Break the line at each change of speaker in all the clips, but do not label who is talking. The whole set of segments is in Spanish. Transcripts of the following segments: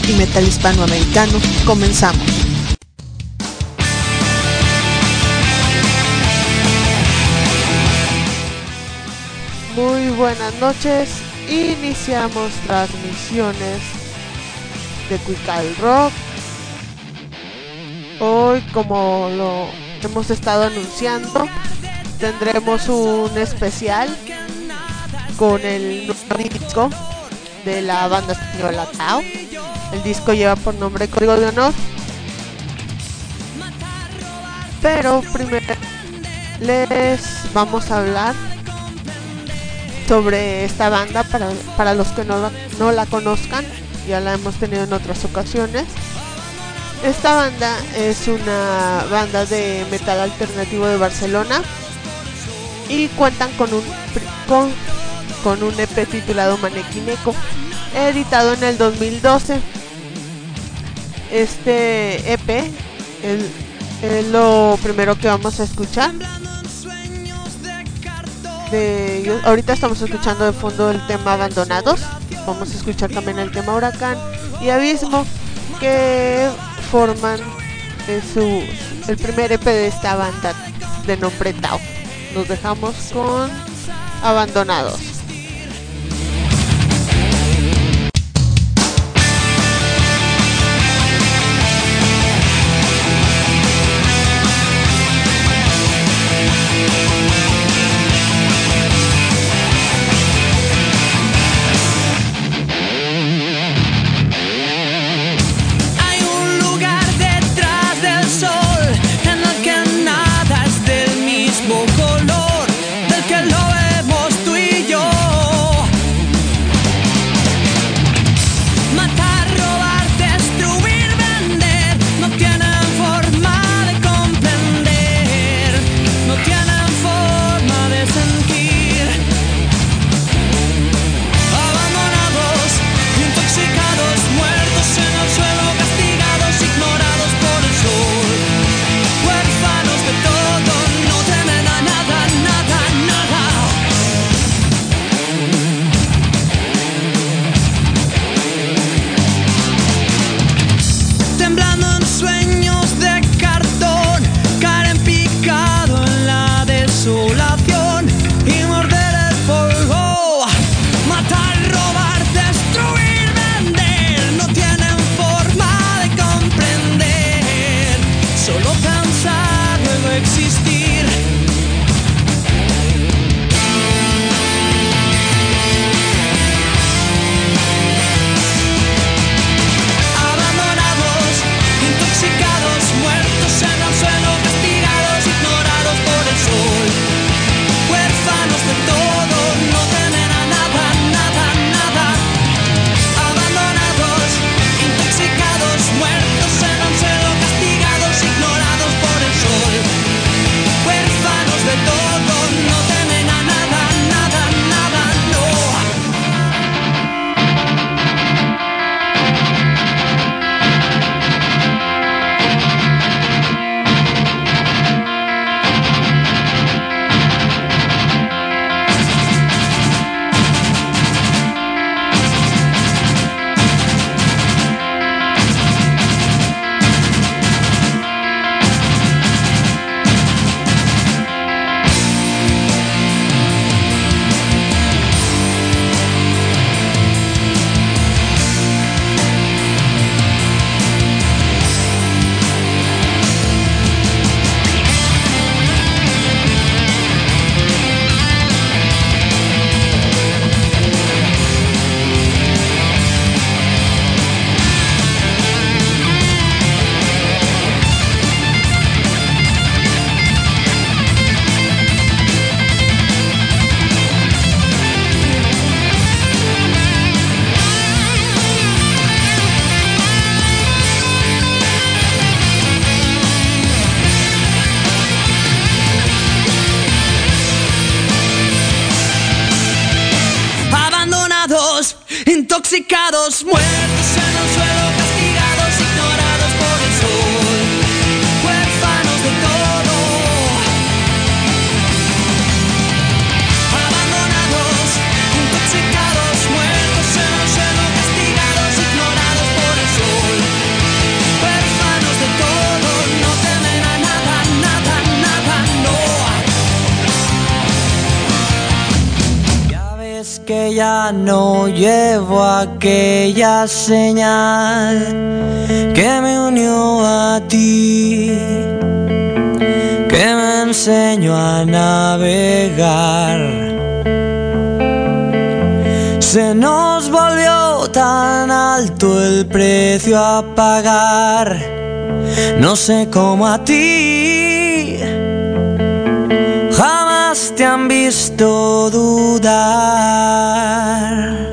rock y metal hispanoamericano. Comenzamos. Muy buenas noches, iniciamos transmisiones de Quical Rock. Hoy, como lo hemos estado anunciando, tendremos un especial con el nuevo disco de la banda española Tao. El disco lleva por nombre Código de Honor. Pero primero les vamos a hablar sobre esta banda para los que no la conozcan. Ya la hemos tenido en otras ocasiones. Esta banda es una banda de metal alternativo de Barcelona y cuentan con un EP titulado Manequineco, editado en el 2012. Este EP es lo primero que vamos a escuchar. Ahorita estamos escuchando de fondo el tema Abandonados. Vamos a escuchar también el tema Huracán y Abismo, que forman el primer EP de esta banda de nombre Tao. Nos dejamos con Abandonados.
Intoxicados, muertos en el suelo, castigados, ignorados por el sol, huérfanos de todo, abandonados, intoxicados, muertos en el suelo, castigados, ignorados por el sol. que ya no llevo aquella señal que me unió a ti, que me enseñó a navegar. Se nos volvió tan alto el precio a pagar, no sé cómo a ti jamás te han visto dudar.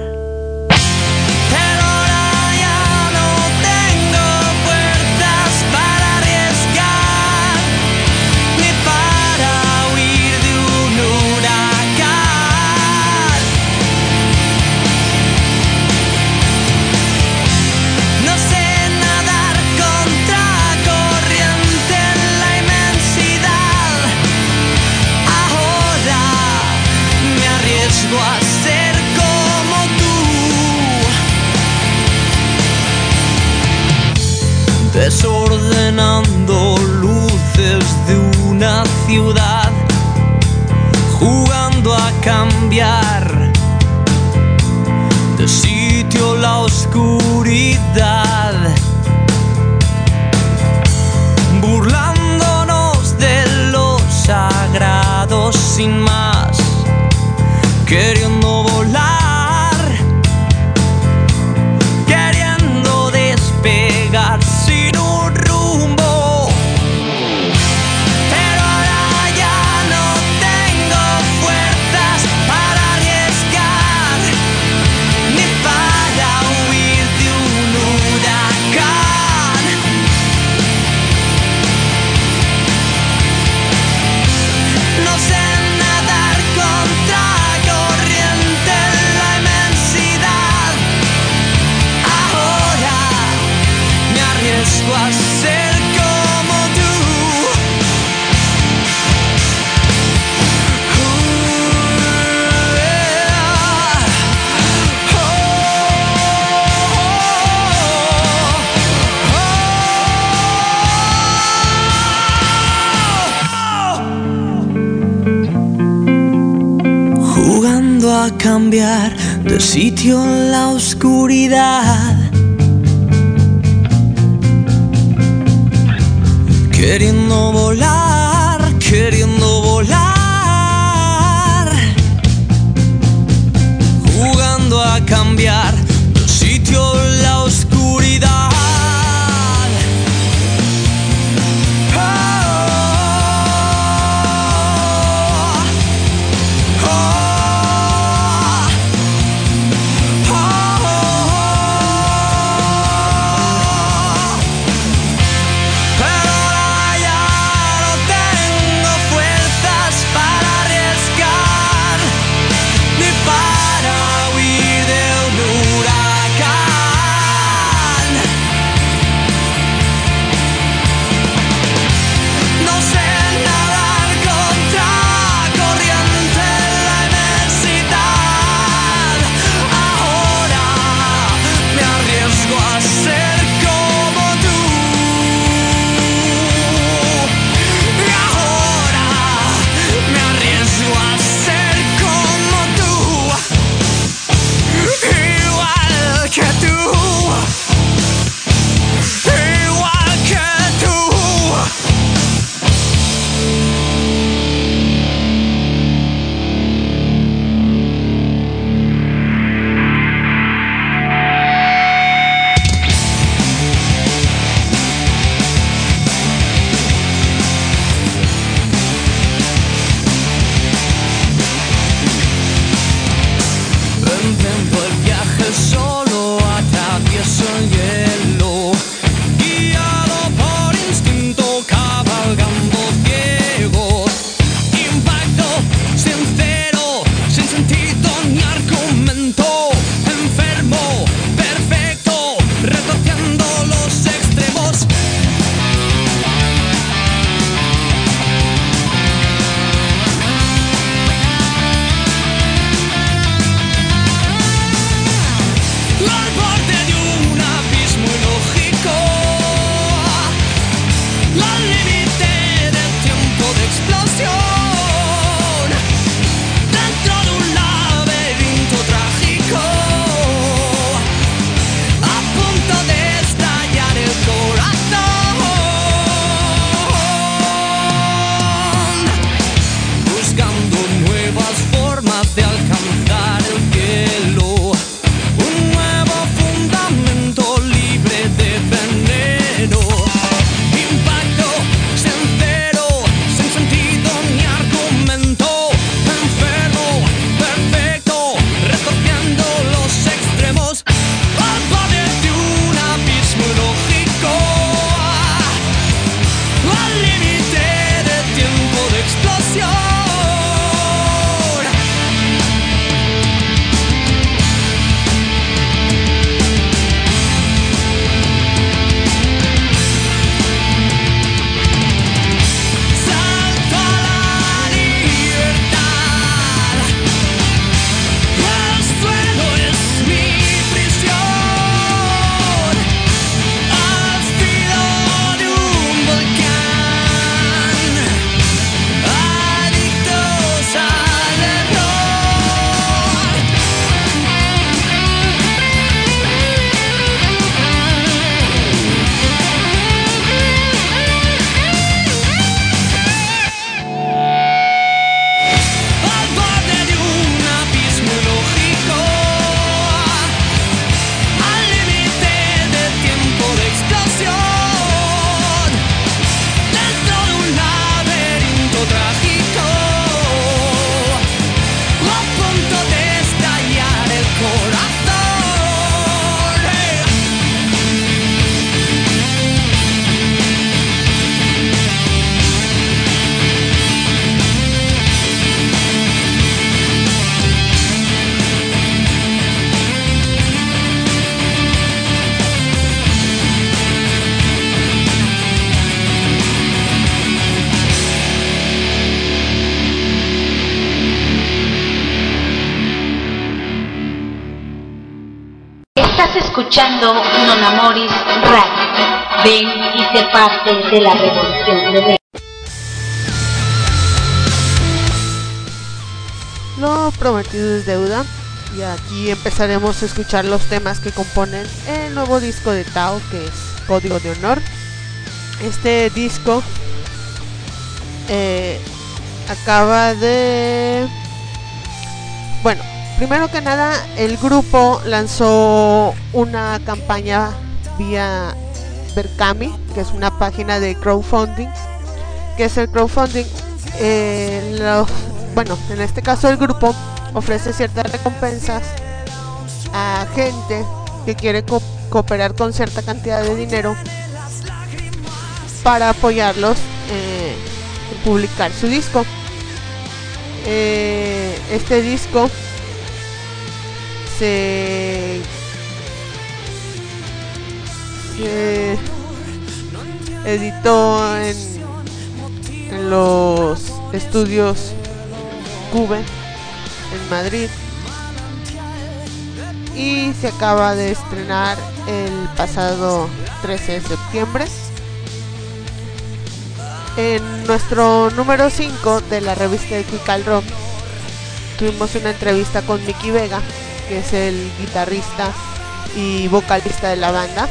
A ser como tú, desordenando luces de una ciudad, jugando a cambiar de sitio la oscuridad, burlándonos de lo sagrado sin más, queriendo volar, queriendo despegar sin un rumbo. Pero ahora ya no tengo fuerzas para arriesgar, ni para huir de un huracán. No sé nadar contra corriente en la inmensidad. Ahora me arriesgo a ser como tú. Jugando a cambiar de sitio en la oscuridad, queriendo volar, queriendo volar, jugando a cambiar de sitio en la oscuridad. Pero ahora ya no tengo fuerzas
Estás escuchando Non Amoris Radio. Ven y sé parte de la revolución de Ven.
Lo prometido es deuda, y aquí empezaremos a escuchar los temas que componen el nuevo disco de Tao, que es Código de Honor. Este disco acaba de... Bueno, primero que nada, el grupo lanzó una campaña vía Berkami, que es una página de crowdfunding. ¿Qué es el crowdfunding? Bueno, en este caso el grupo ofrece ciertas recompensas a gente que quiere cooperar con cierta cantidad de dinero para apoyarlos en publicar su disco. Este disco se editó en los estudios Cube en Madrid y se acaba de estrenar el pasado 13 de septiembre. En nuestro número 5 de la revista de Kick Rock tuvimos una entrevista con Mickey Vega, que es el guitarrista y vocalista de la banda,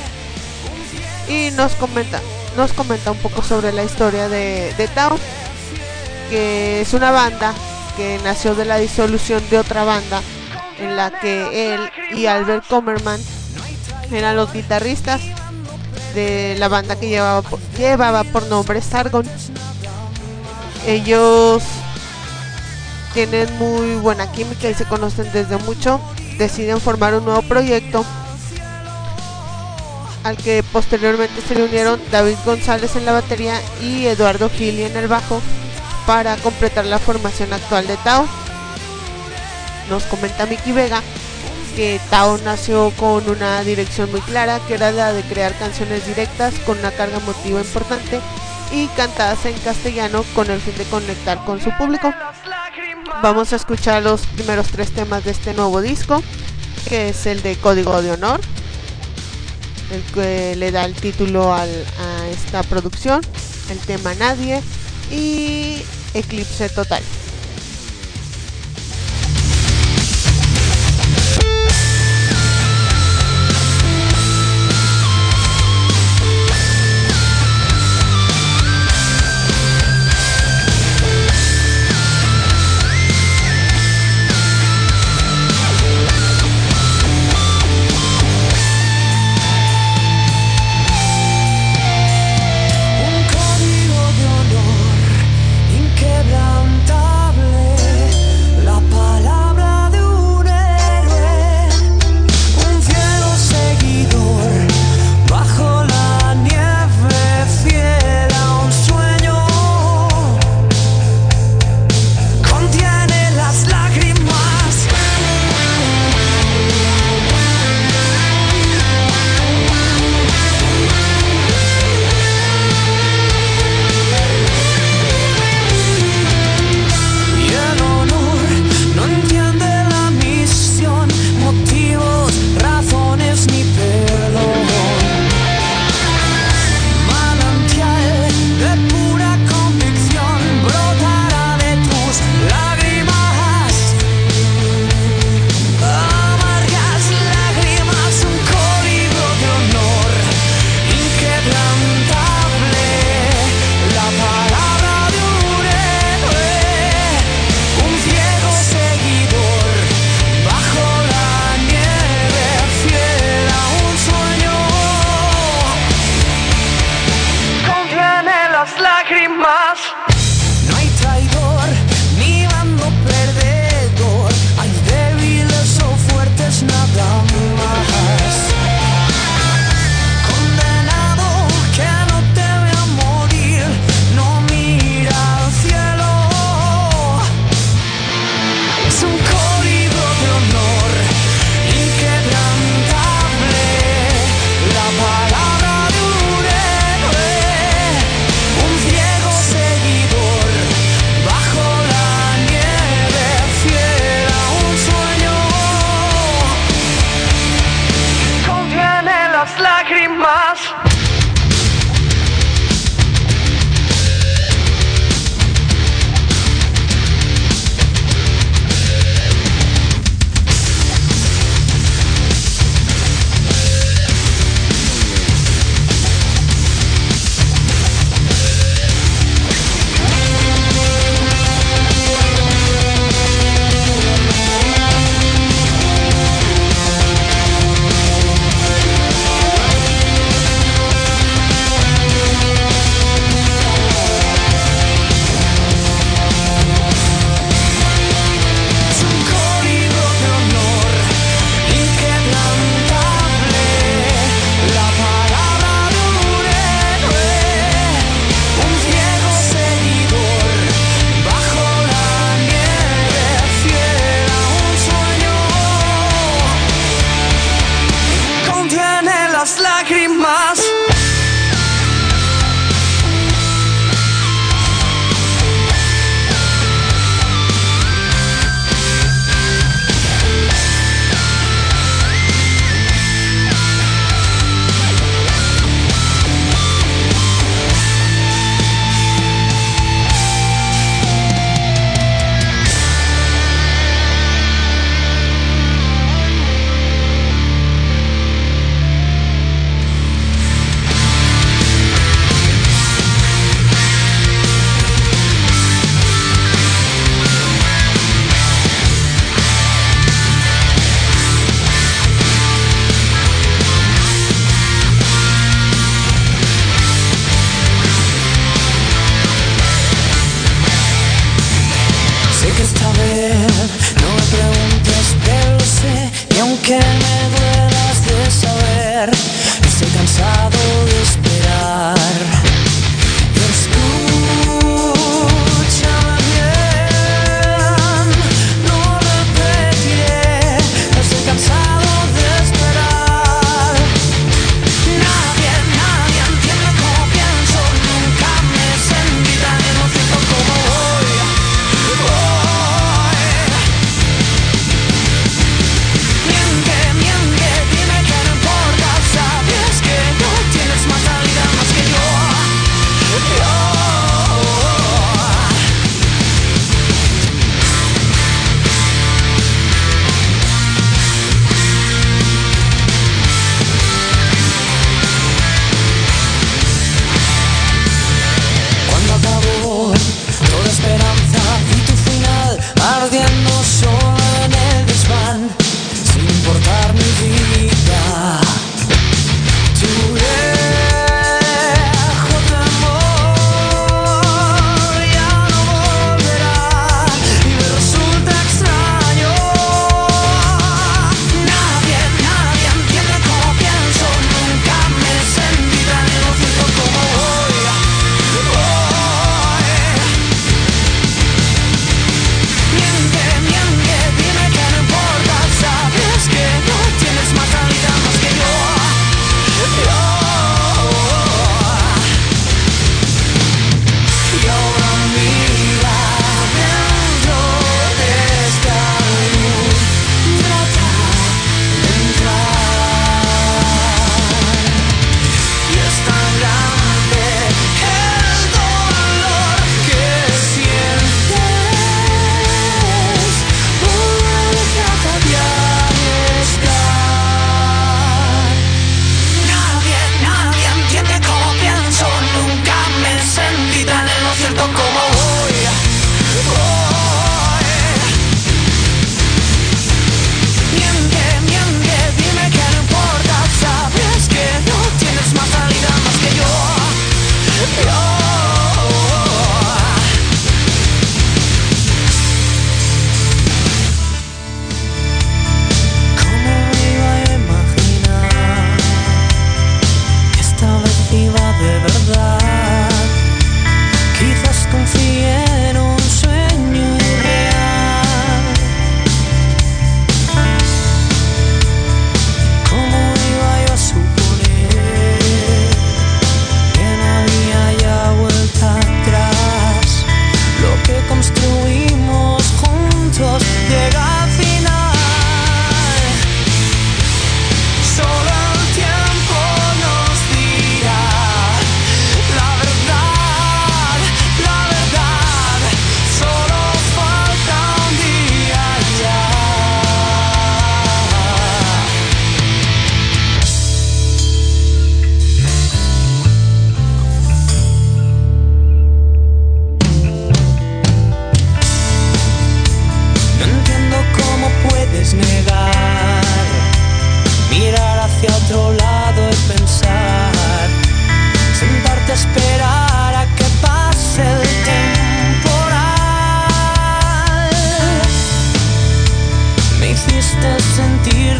y nos comenta un poco sobre la historia de Tao, que es una banda que nació de la disolución de otra banda en la que él y Albert Comerman eran los guitarristas de la banda que llevaba por nombre Sargon. Ellos tienen muy buena química y se conocen desde mucho. Deciden formar un nuevo proyecto al que posteriormente se le unieron David González en la batería y Eduardo Gili en el bajo para completar la formación actual de Tao. Nos comenta Mickey Vega que Tao nació con una dirección muy clara, que era la de crear canciones directas con una carga emotiva importante y cantadas en castellano con el fin de conectar con su público. Vamos a escuchar los primeros 3 temas de este nuevo disco, que es el de Código de Honor, el que le da el título a esta producción, el tema Nadie y Eclipse Total.
Un código de honor inquebrantable.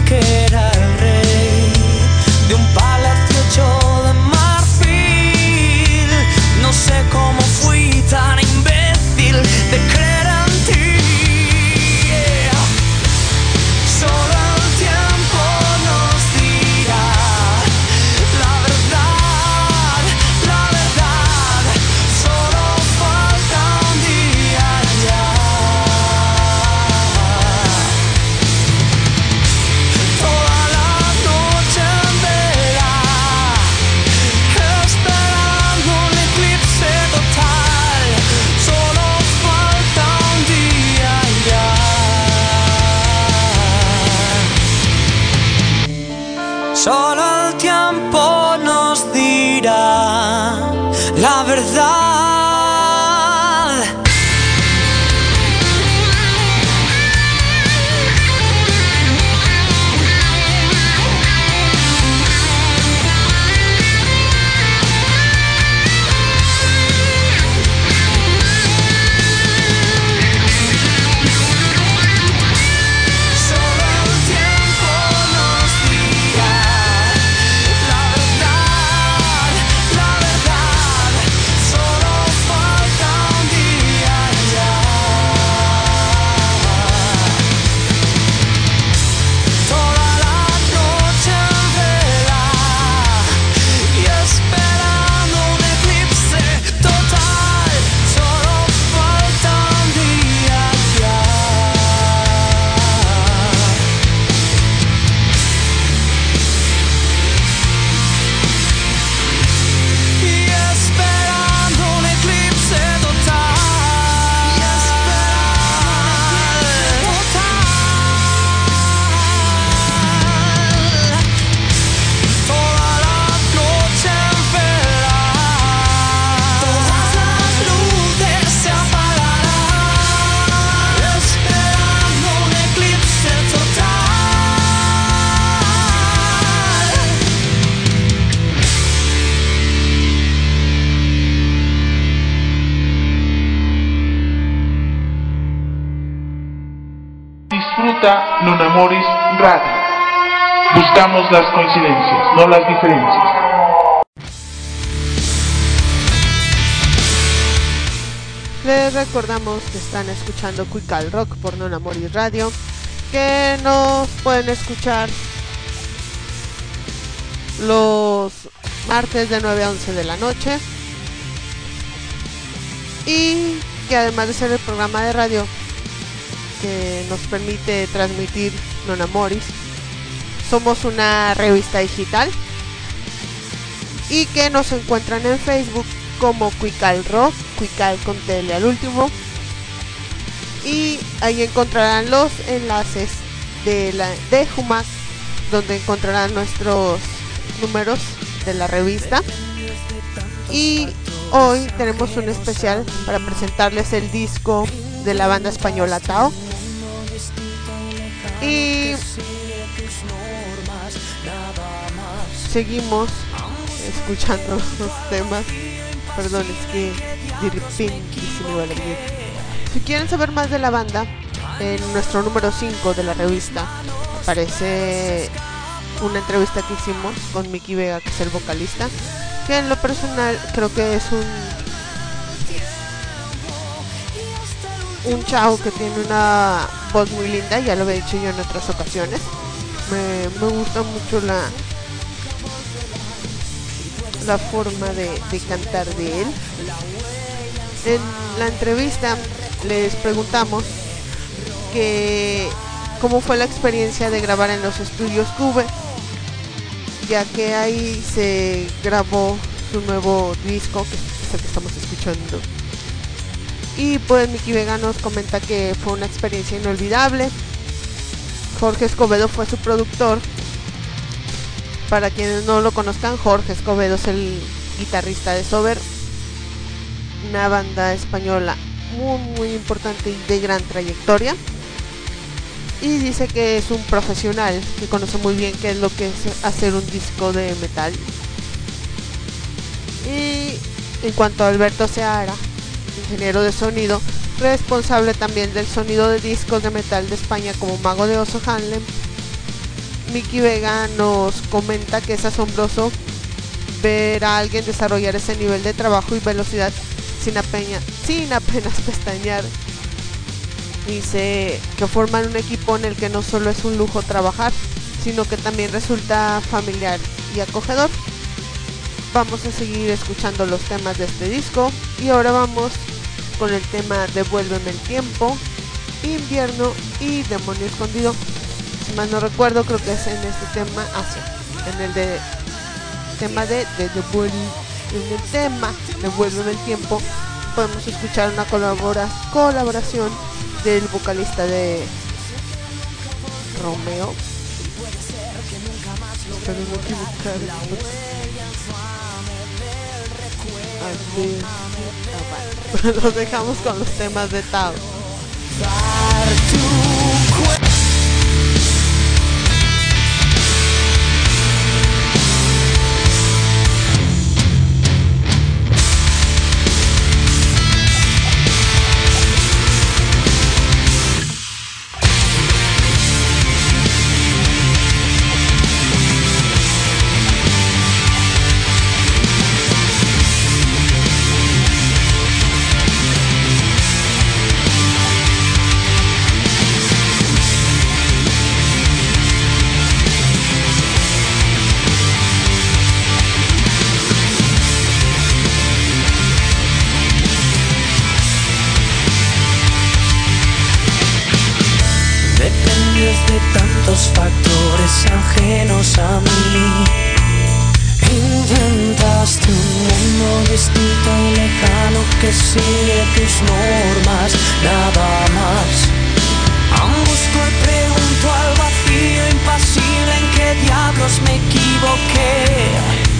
que era el rey de un palacio hecho de marfil. No sé cómo fui tan imbécil de creer en ti. Solo el tiempo nos dirá la verdad, la verdad. Solo falta un día ya. Toda la noche en vela, esperando un eclipse total. Solo falta un día ya. Solo el tiempo nos dirá la verdad. Solo el tiempo nos dirá la verdad, la verdad. Solo falta un día ya. Toda la noche en vela y esperando un eclipse total. Solo falta un día ya. Y esperando un eclipse total. Y esperando total. Toda la noche en vela. Todas las luces se apagarán. Esperando un eclipse total.
Disfruta Non Amoris Radio. Buscamos las coincidencias, no las diferencias.
Les recordamos que están escuchando Quical Rock por Non Amoris Radio, que nos pueden escuchar los martes de 9 a 11 de la noche, y que además de ser el programa de radio que nos permite transmitir Non Amoris, somos una revista digital y que nos encuentran en Facebook como Quical Rock, Quical con tele al último, y ahí encontrarán los enlaces de Jumac, donde encontrarán nuestros números de la revista. Y hoy tenemos un especial para presentarles el disco de la banda española Tao. Y seguimos escuchando los temas. Perdón, es que de repente se me va la vida. Si quieren saber más de la banda, en nuestro número 5 de la revista aparece una entrevista que hicimos con Mickey Vega, que es el vocalista, que en lo personal creo que es un chavo que tiene una voz muy linda. Ya lo había dicho yo en otras ocasiones. Me gusta mucho la forma de cantar de él. En la entrevista les preguntamos que cómo fue la experiencia de grabar en los estudios Cube, ya que ahí se grabó su nuevo disco, que es el que estamos escuchando. Y pues Mickey Vega nos comenta que fue una experiencia inolvidable. Jorge Escobedo fue su productor. Para quienes no lo conozcan, Jorge Escobedo es el guitarrista de Sober, una banda española muy importante y de gran trayectoria. Y dice que es un profesional, que conoce muy bien qué es lo que es hacer un disco de metal. Y en cuanto a Alberto Seara, ingeniero de sonido, responsable también del sonido de discos de metal de España como Mago de Oso, Hanlem, Miki Vega nos comenta que es asombroso ver a alguien desarrollar ese nivel de trabajo y velocidad sin apenas pestañear. Dice que forman un equipo en el que no solo es un lujo trabajar, sino que también resulta familiar y acogedor. Vamos a seguir escuchando los temas de este disco y ahora vamos con el tema Devuélveme el tiempo, Invierno y Demonio escondido. Si mal no recuerdo, creo que es en este tema, en el tema de Devuélveme el tiempo, podemos escuchar una colaboración del vocalista de Romeo. Espero no equivocarme. Los dejamos con los temas de Tao.
Factores ajenos a mí. Inventaste un mundo distinto y lejano que sigue tus normas, nada más. Aún busco y pregunto al vacío impasible en qué diablos me equivoqué.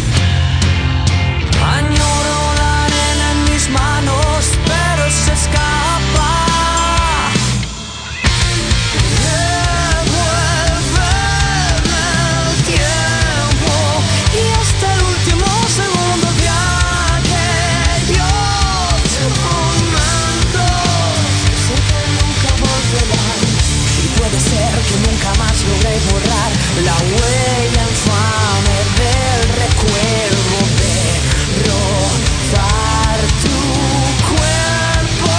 Añoro la arena en mis manos, pero se escapa. Que nunca más logré borrar la huella infame del recuerdo de rozar tu cuerpo.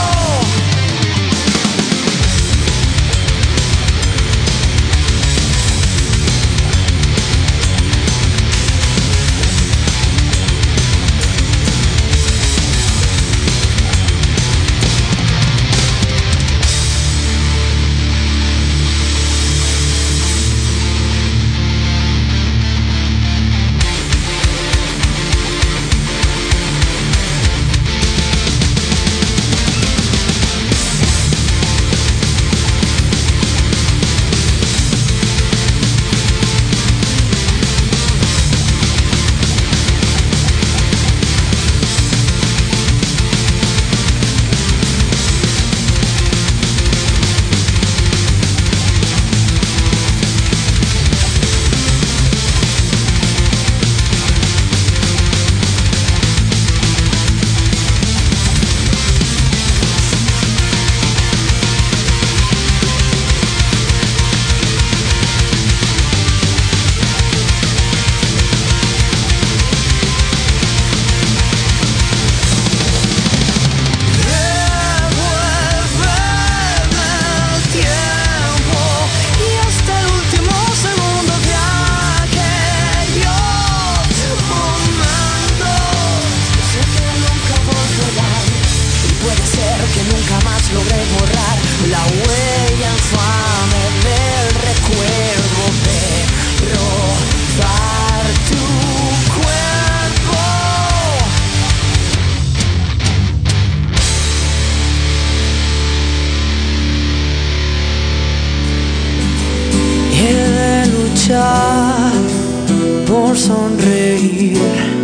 Por sonreír,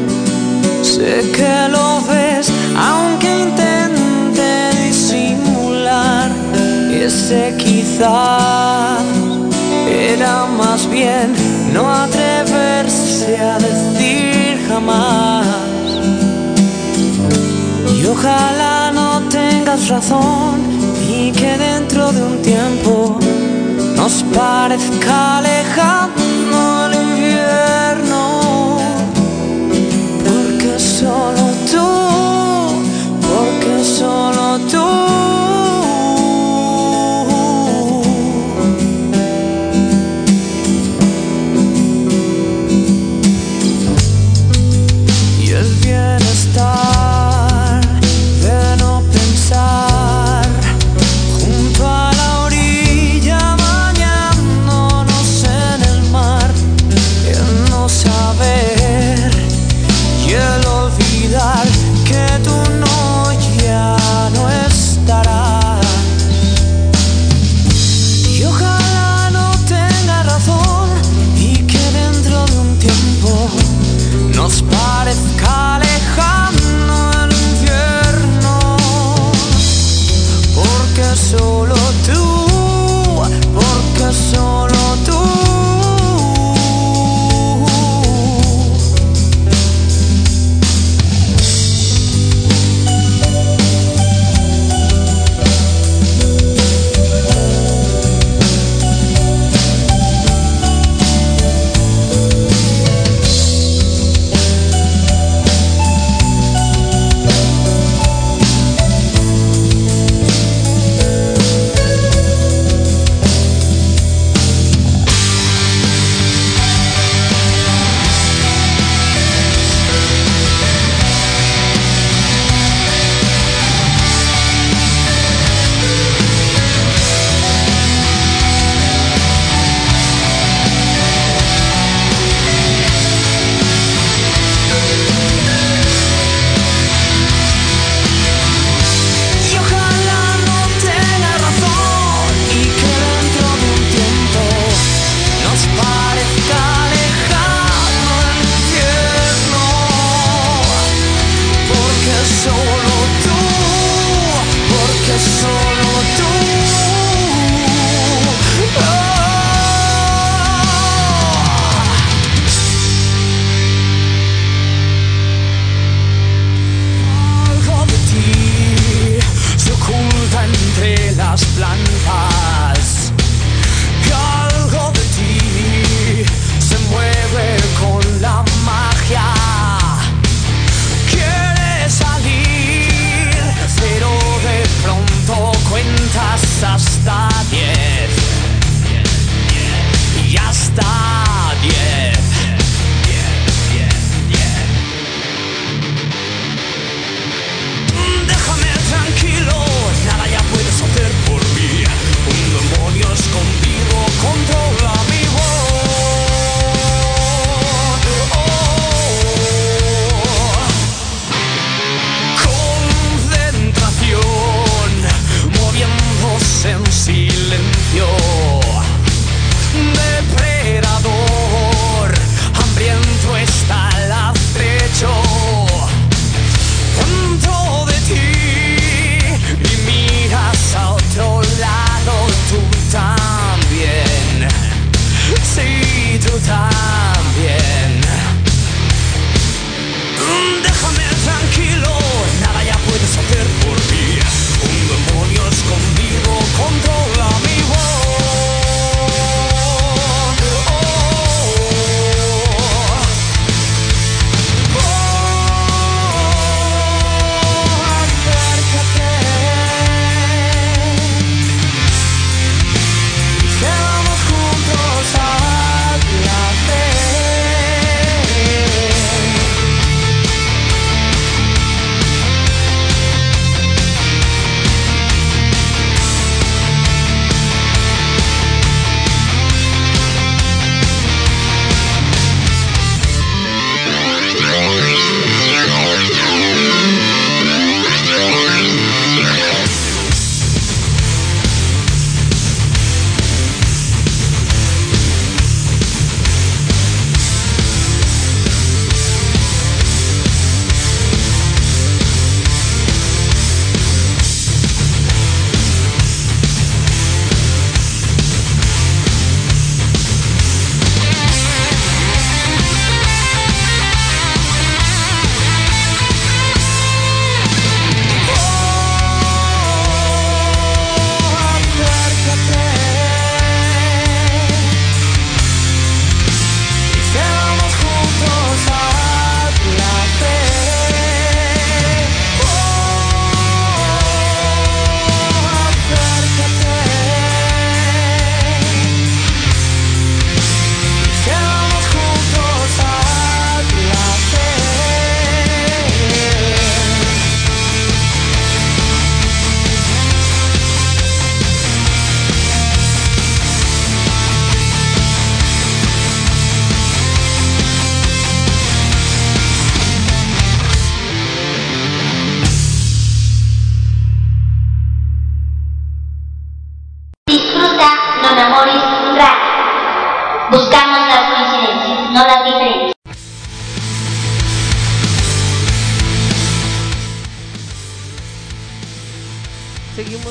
sé que lo ves, aunque intente disimular. Ese quizás era más bien no atreverse a decir jamás. Y ojalá no tengas razón y que dentro de un tiempo nos parezca lejano parezca lejano el infierno, porque solo tú, porque solo tú.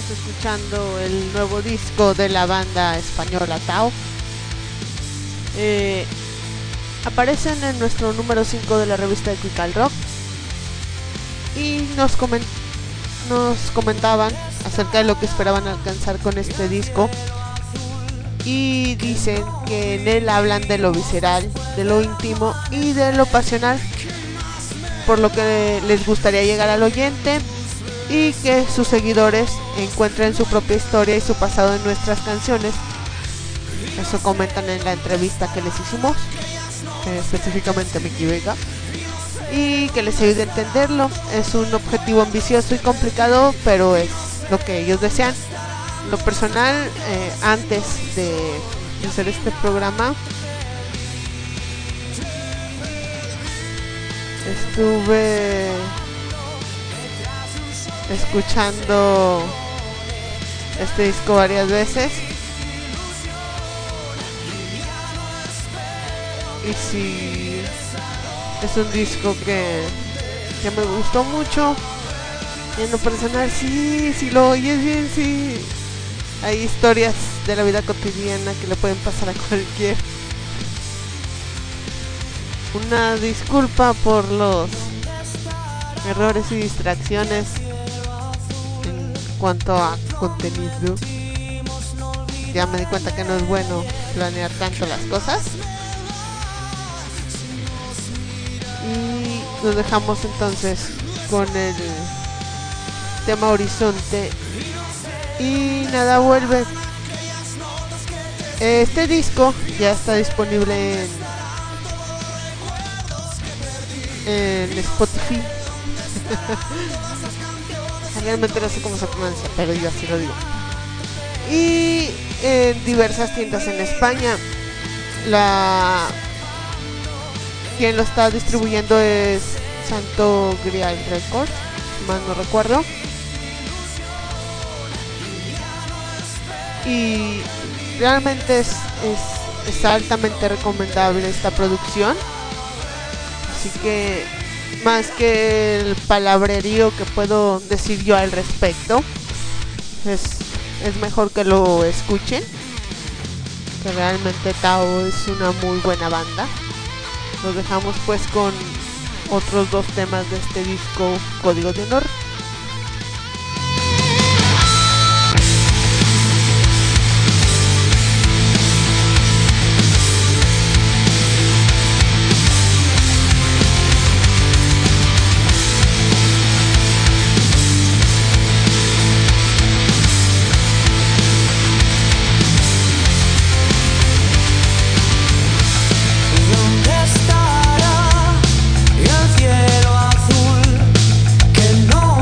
escuchando el nuevo disco de la banda española Tao. Aparecen en nuestro número 5 de la revista Equical Rock y nos comentaban acerca de lo que esperaban alcanzar con este disco, y dicen que en él hablan de lo visceral, de lo íntimo y de lo pasional, por lo que les gustaría llegar al oyente y que sus seguidores encuentren su propia historia y su pasado en nuestras canciones. Eso comentan en la entrevista que les hicimos, específicamente a Miki Vega, y que les ayude a entenderlo. Es un objetivo ambicioso y complicado, pero es lo que ellos desean. Lo personal, antes de hacer este programa, estuve escuchando este disco varias veces, y sí, es un disco que me gustó mucho. Y en lo personal, sí lo oyes bien, sí. Hay historias de la vida cotidiana que le pueden pasar a cualquier. Una disculpa por los errores y distracciones en cuanto a contenido. Ya me di cuenta que no es bueno planear tanto las cosas. Y nos dejamos entonces con el tema Horizonte y Nada Vuelve. Este disco ya está disponible en Spotify. Realmente no sé cómo se pronuncia, pero yo así lo digo. Y en diversas tiendas en España. Quien lo está distribuyendo es Santo Grial Records, si mal no recuerdo. Y realmente es altamente recomendable esta producción. Así que, más que el palabrerío que puedo decir yo al respecto, es mejor que lo escuchen, que realmente Tao es una muy buena banda. Nos dejamos pues con otros dos temas de este disco, Código de Honor.
¿Dónde estará el cielo azul que no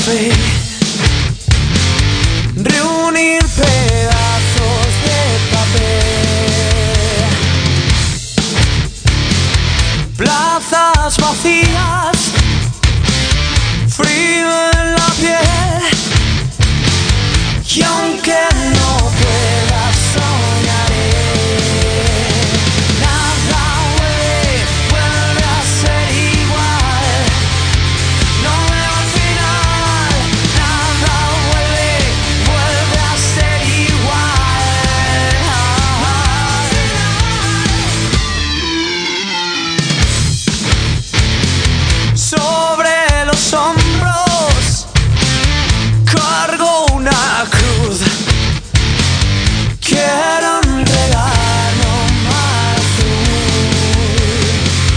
vuelve. Reunir pedazos de papel, plazas vacías, frío en la piel. Y aunque no pueda soñaré, nada vuelve a ser igual. No veo al final, nada vuelve a ser igual. Sobre los hombros cargo una cruz. Quiero un regalo más azul.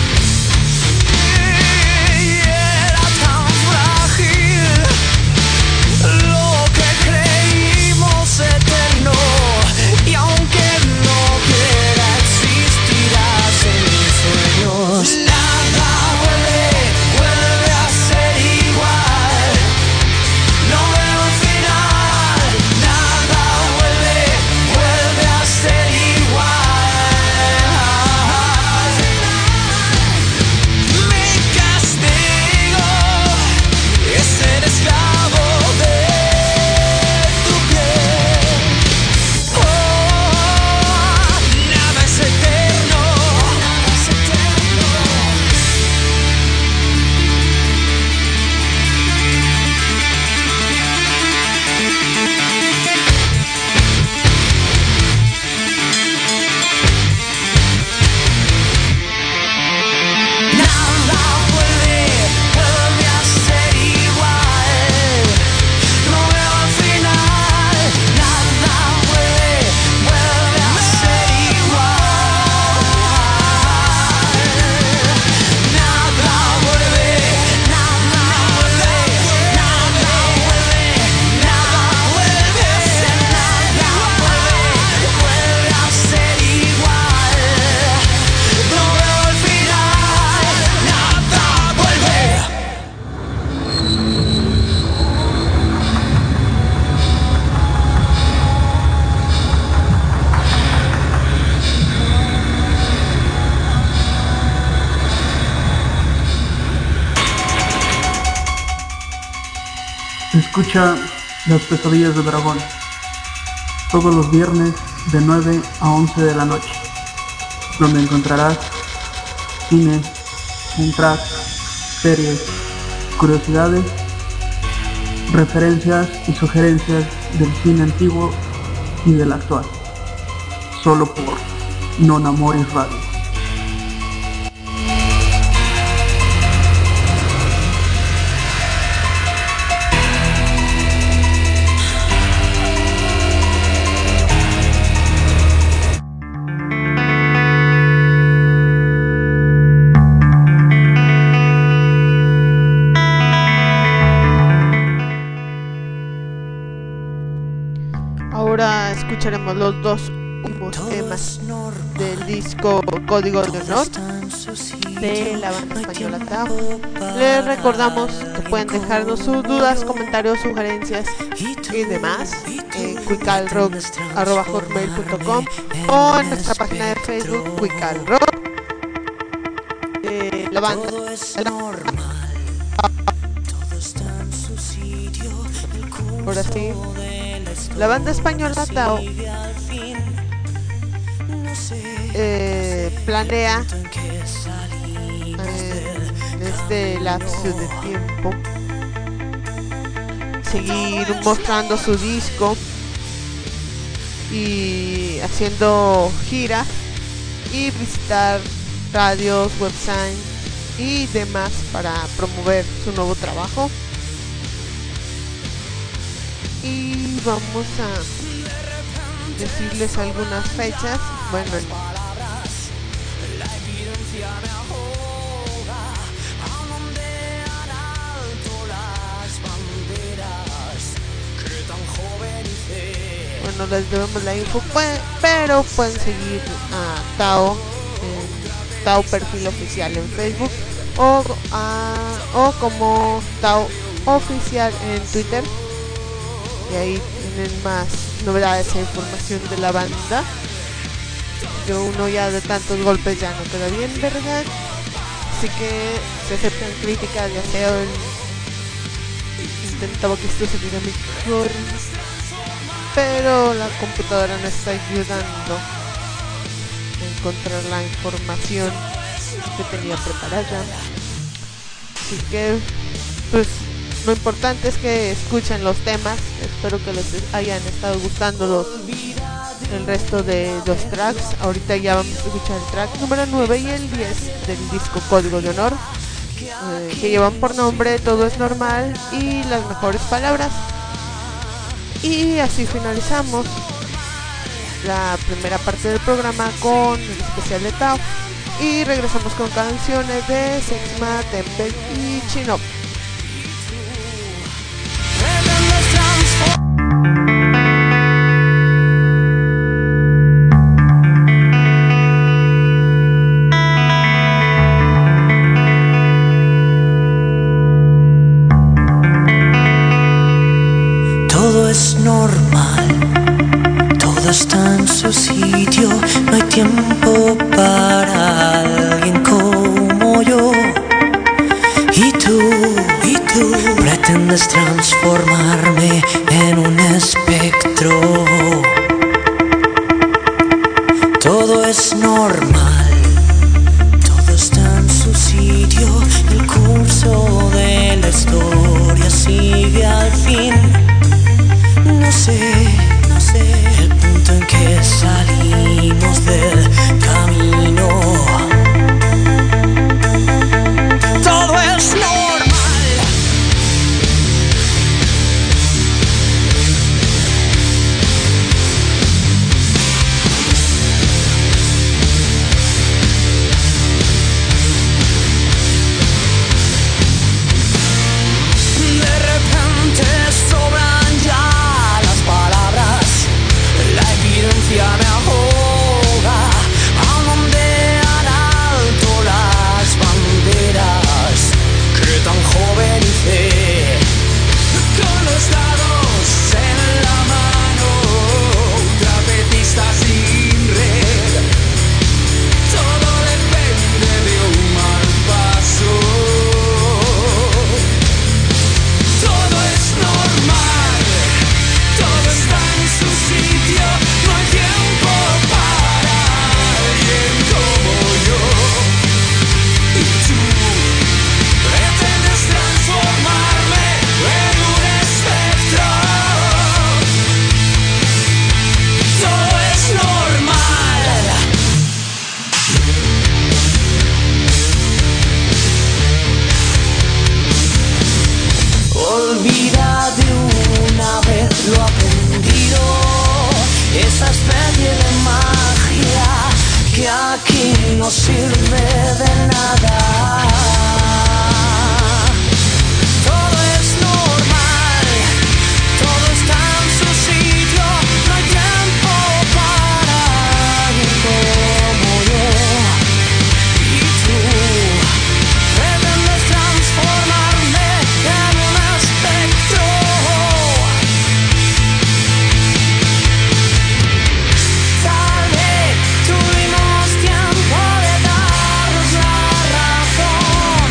Y era tan frágil lo que creímos eterno. Y aunque no quiera, existirás en mis sueños. Nada vuelve a ser igual. No veo el final, nada vuelve a ser igual. Mi castigo es ser esclavo de tu piel. Oh, nada es eterno, nada es eterno. Nada vuelve a ser igual. No veo al final, nada vuelve a ser igual. Nada vuelve a ser igual. No veo al final, nada vuelve.
Escucha Las Pesadillas de Dragón todos los viernes de 9 a 11 de la noche, donde encontrarás cine, soundtrack, series, curiosidades, referencias y sugerencias del cine antiguo y del actual, solo por Non Amoris Radio.
Ahora escucharemos los dos últimos temas del disco Código de Honor de la banda española Tao. Les recordamos que pueden dejarnos sus dudas, comentarios, sugerencias y demás en quicalrock@hotmail.com o en nuestra página de Facebook Quicalrock. La banda ahora sí, la banda española Tao planea en este lapso de tiempo seguir mostrando su disco y haciendo giras y visitar radios, websites y demás para promover su nuevo trabajo. Y vamos a decirles algunas fechas. Bueno, no les debemos la info, pero pueden seguir a Tao en Tao perfil oficial en Facebook o como Tao Oficial en Twitter. Y ahí tienen más novedades e información de la banda. Que uno ya de tantos golpes ya no queda bien, ¿verdad? Así que se aceptan críticas, ya sea intentaba que esto saliera mejor, pero la computadora no está ayudando a encontrar la información que tenía preparada. Así que pues lo importante es que escuchen los temas. Espero que les hayan estado gustando el resto de los tracks. Ahorita ya vamos a escuchar el track número 9 y el 10 del disco Código de Honor, que llevan por nombre Todo es Normal y Las Mejores Palabras. Y así finalizamos la primera parte del programa con el especial de Tao, y regresamos con canciones de Sexma, Temple y Chinop.
Todo es normal, todo está en su sitio, no hay tiempo para alguien como yo. Y tú pretendes transformarme en un espectro. Todo es normal, todo está en su sitio, el curso de la historia sigue al fin. No sé, el punto en que salimos del camino. Todo es normal. De repente sobran ya las palabras, la evidencia me ahoga, aún ondean alto las banderas que tan joven hice, con los dados en la mano, trapecista sin red, todo depende de un mal paso. Todo es normal, todo está en su sitio, no hay tiempo para alguien como yo. Y tú pretendes transformarme en un espectro. Todo es normal. Olvida de una vez lo aprendido, esa especie de magia que aquí no sirve de nada. Todo es normal, todo está en su sitio, no hay tiempo para alguien como yo. Y tú pretendes transformarme en un espectro. Tal vez tuvimos tiempo de darnos la razón.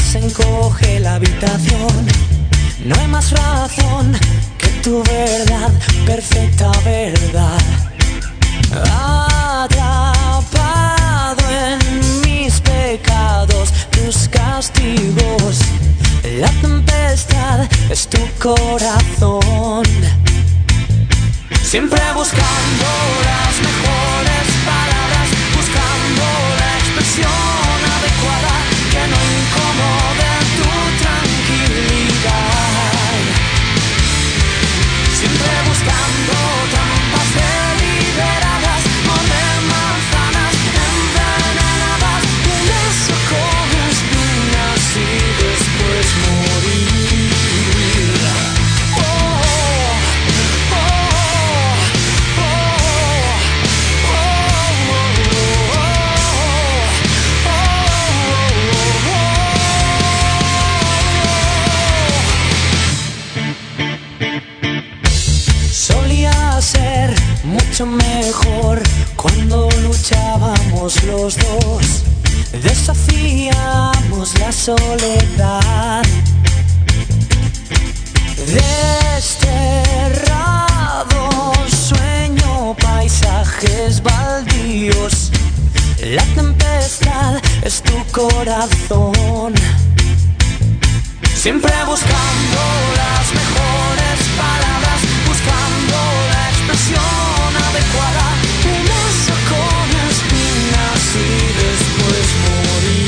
se encoge la habitación. No hay más razón que tu verdad, perfecta verdad. Atrapado en mis pecados, tus castigos. La tempestad es tu corazón. Siempre buscando las mejores palabras, buscando la expresión adecuada que no incomode tu tranquilidad. Siempre buscando trampas deliberadas, morder manzanas envenenadas, un beso con espinas y después morir. Solía ser mucho mejor cuando luchábamos los dos, deshacíamos la soledad. Desterrado sueño, paisajes baldíos. La tempestad es tu corazón. Siempre buscando las mejores palabras, buscando la expresión adecuada. Un beso con espinas y después morir.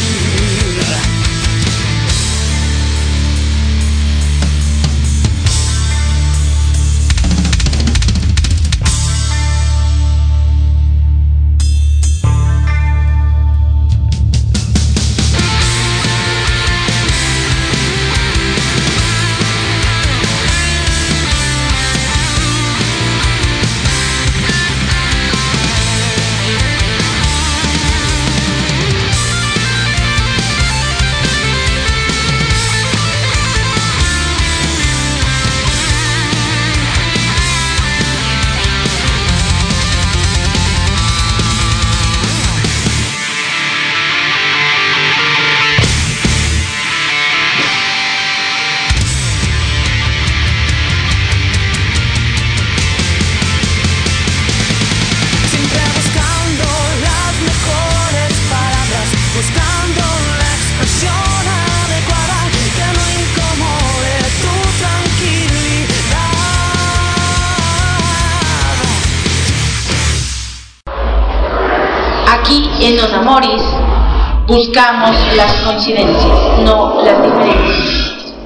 Aquí en Don Amoris buscamos las coincidencias, no las diferencias.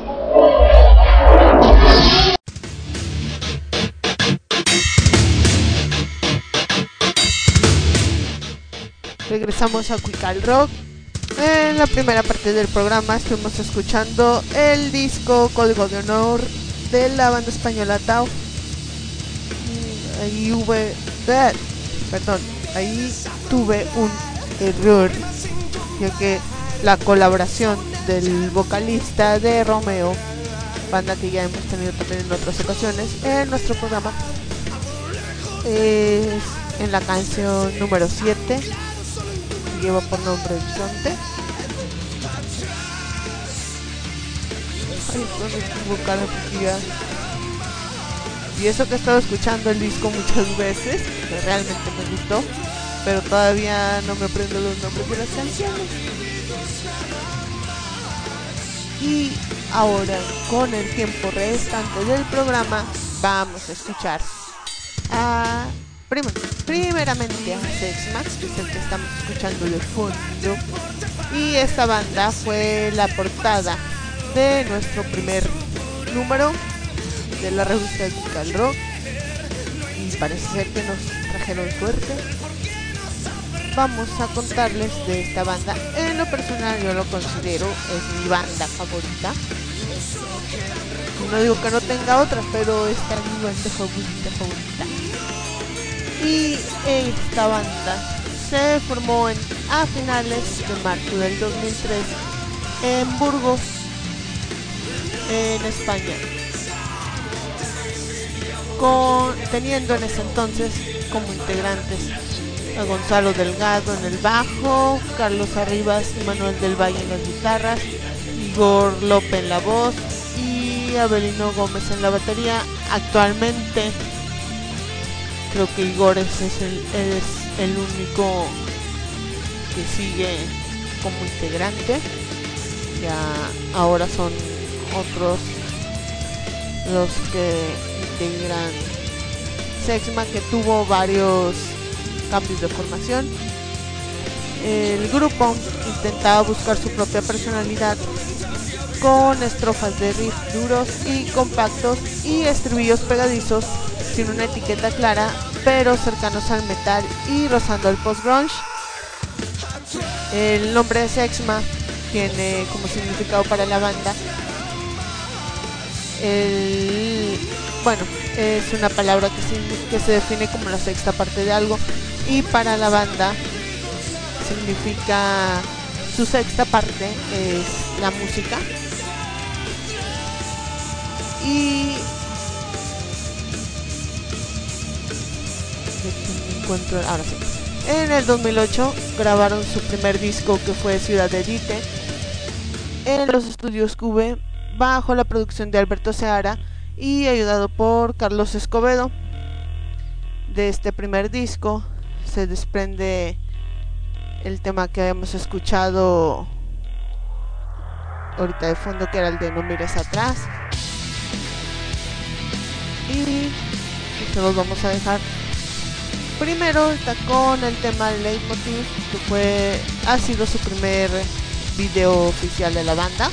Regresamos a Cuical Rock. En la primera parte del programa estuvimos escuchando el disco Código de Honor de la banda española Tao. Ahí tuve un error, ya que la colaboración del vocalista de Romeo, banda que ya hemos tenido también en otras ocasiones en nuestro programa, es en la canción número 7, que lleva por nombre Horizonte. Ay, puedo equivocar porque ya... Y eso que he estado escuchando el disco muchas veces, que realmente me gustó, pero todavía no me aprendo los nombres de las canciones. Y ahora, con el tiempo restante del programa, vamos a escuchar a primeramente a Sex Max, que es el que estamos escuchando de fondo. Y esta banda fue la portada de nuestro primer número de la revista Cuical Rock, y parece ser que nos trajeron suerte. Vamos a contarles de esta banda. En lo personal yo lo considero, es mi banda favorita. No digo que no tenga otras, pero esta es mi banda favorita. Y esta banda se formó a finales de marzo del 2003 en Burgos, en España, teniendo en ese entonces como integrantes a Gonzalo Delgado en el bajo, Carlos Arribas y Manuel del Valle en las guitarras, Igor López en la voz y Abelino Gómez en la batería. Actualmente creo que Igor es el único que sigue como integrante. Ya ahora son otros los que integran Sexma, que tuvo varios cambios de formación. El grupo intentaba buscar su propia personalidad con estrofas de riff duros y compactos y estribillos pegadizos sin una etiqueta clara, pero cercanos al metal y rozando el post-grunge. El nombre de Sexma tiene como significado para la banda es una palabra que se define como la sexta parte de algo, y para la banda significa su sexta parte es la música. Y ahora sí. En el 2008 grabaron su primer disco, que fue Ciudad de Dite, en los estudios Cube, bajo la producción de Alberto Seara y ayudado por Carlos Escobedo. De este primer disco se desprende el tema que habíamos escuchado ahorita de fondo, que era el de No mires atrás, y se los vamos a dejar primero está con el tema Leitmotiv, que ha sido su primer video oficial de la banda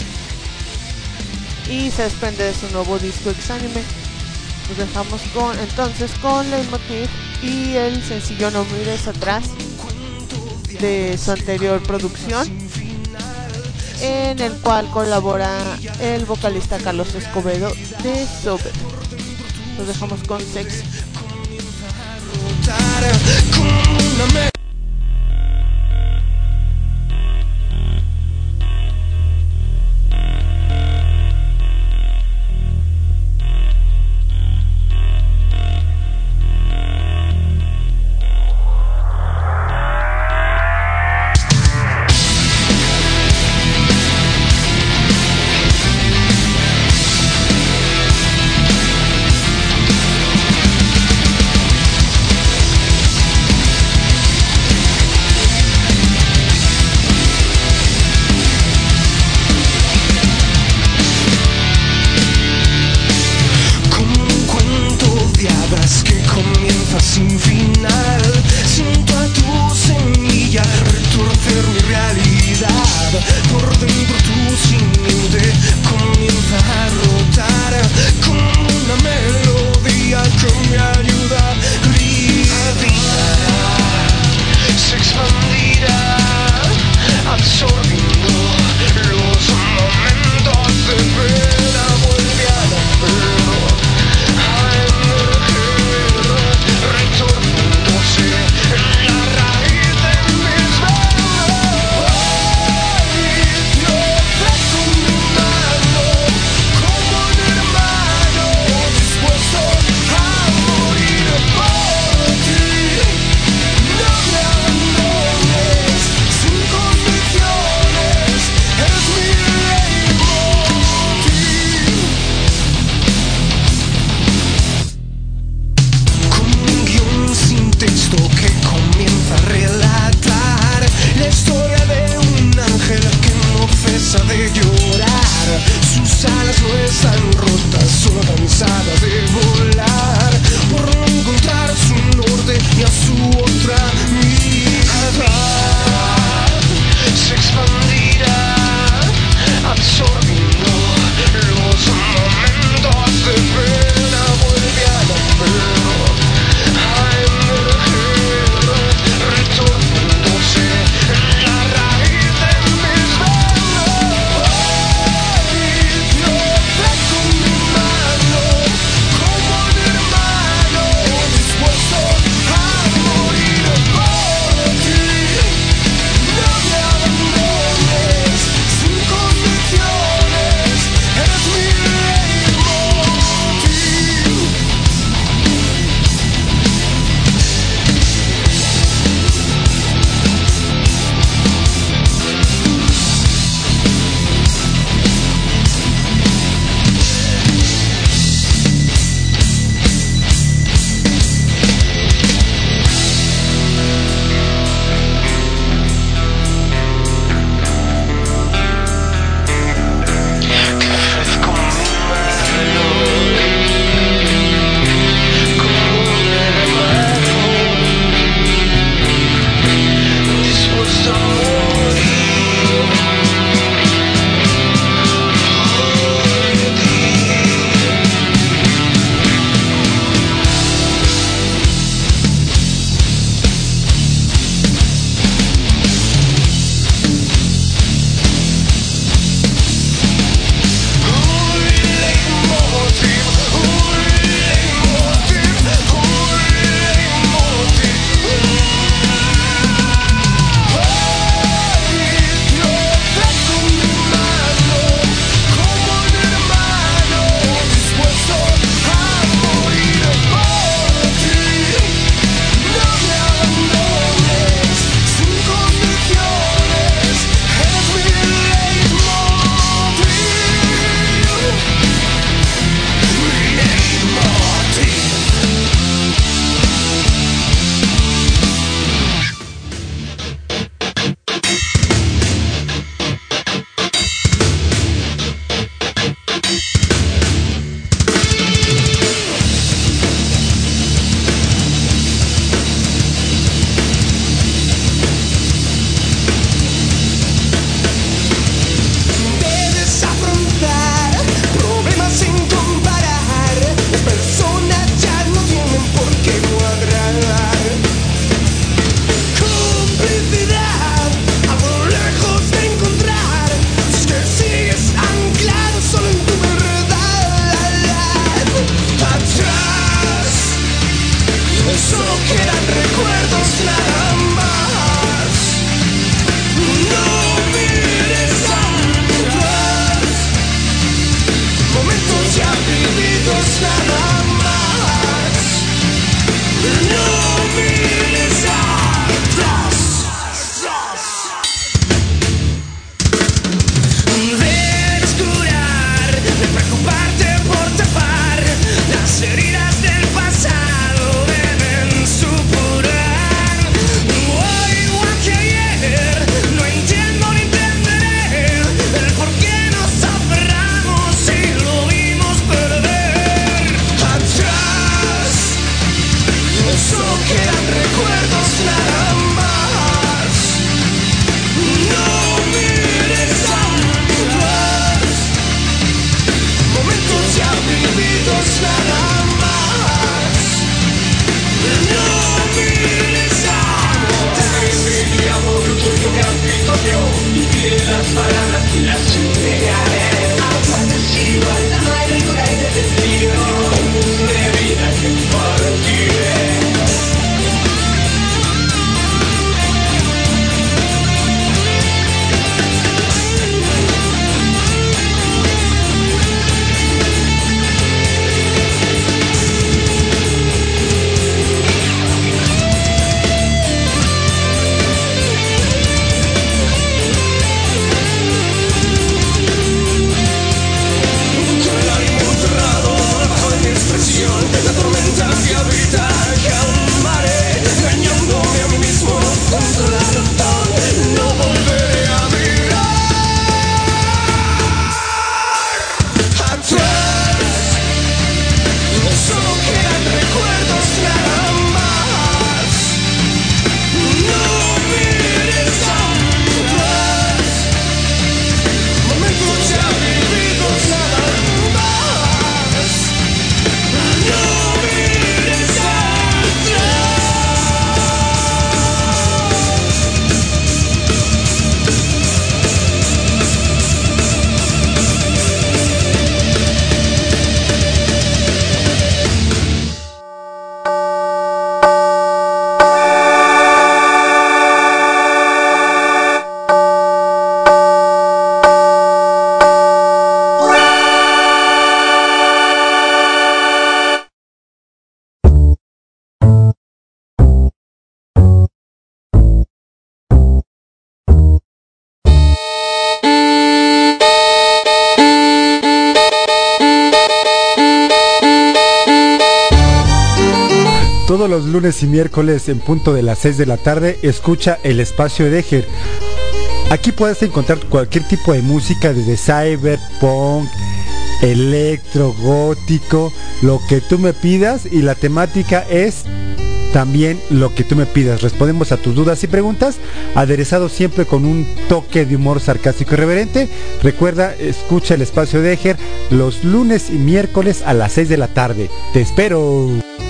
y se desprende de su nuevo disco Exánime. Nos dejamos con Leitmotiv y el sencillo No mires atrás de su anterior producción, en el cual colabora el vocalista Carlos Escobedo de Sober. Nos dejamos con Sex.
todos los lunes y miércoles en punto de las 6 de la tarde, escucha el espacio de Eger. Aquí puedes encontrar cualquier tipo de música, desde cyberpunk, electro, gótico, lo que tú me pidas, y la temática es también lo que tú me pidas. Respondemos a tus dudas y preguntas, aderezado siempre con un toque de humor sarcástico y irreverente. Recuerda, escucha el espacio de Eger los lunes y miércoles a las 6 de la tarde. ¡Te espero!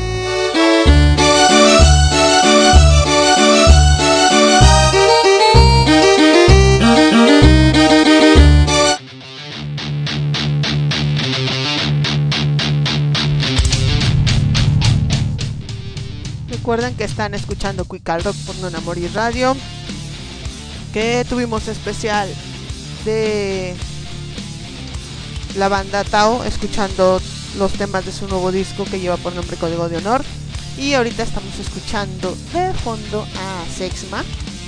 Recuerden que están escuchando Cuical Rock por Non Amoris Radio, que tuvimos especial de la banda Tao, escuchando los temas de su nuevo disco que lleva por nombre Código de Honor. Y ahorita estamos escuchando de fondo a Sexma.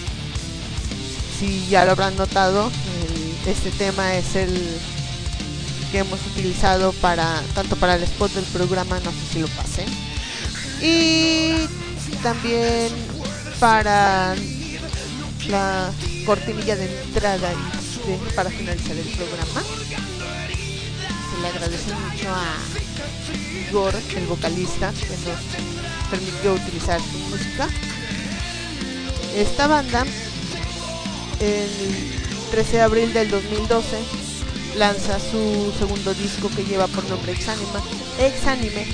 Si ya lo habrán notado, este tema es el que hemos utilizado tanto para el spot del programa, no sé si lo pasen, y también para la cortinilla de entrada y para finalizar el programa. Se le agradece mucho a Igor, el vocalista, que nos permitió utilizar su música. Esta banda, el 13 de abril del 2012, lanza su segundo disco que lleva por nombre Exanime.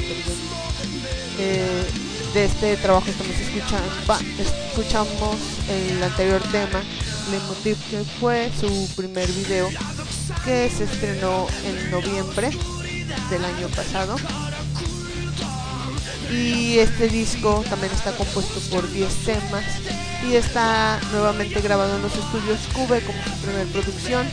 De este trabajo estamos escuchamos el anterior tema, Leitmotiv, que fue su primer video, que se estrenó en noviembre del año pasado. Y este disco también está compuesto por 10 temas y está nuevamente grabado en los estudios Cube como su primer producción,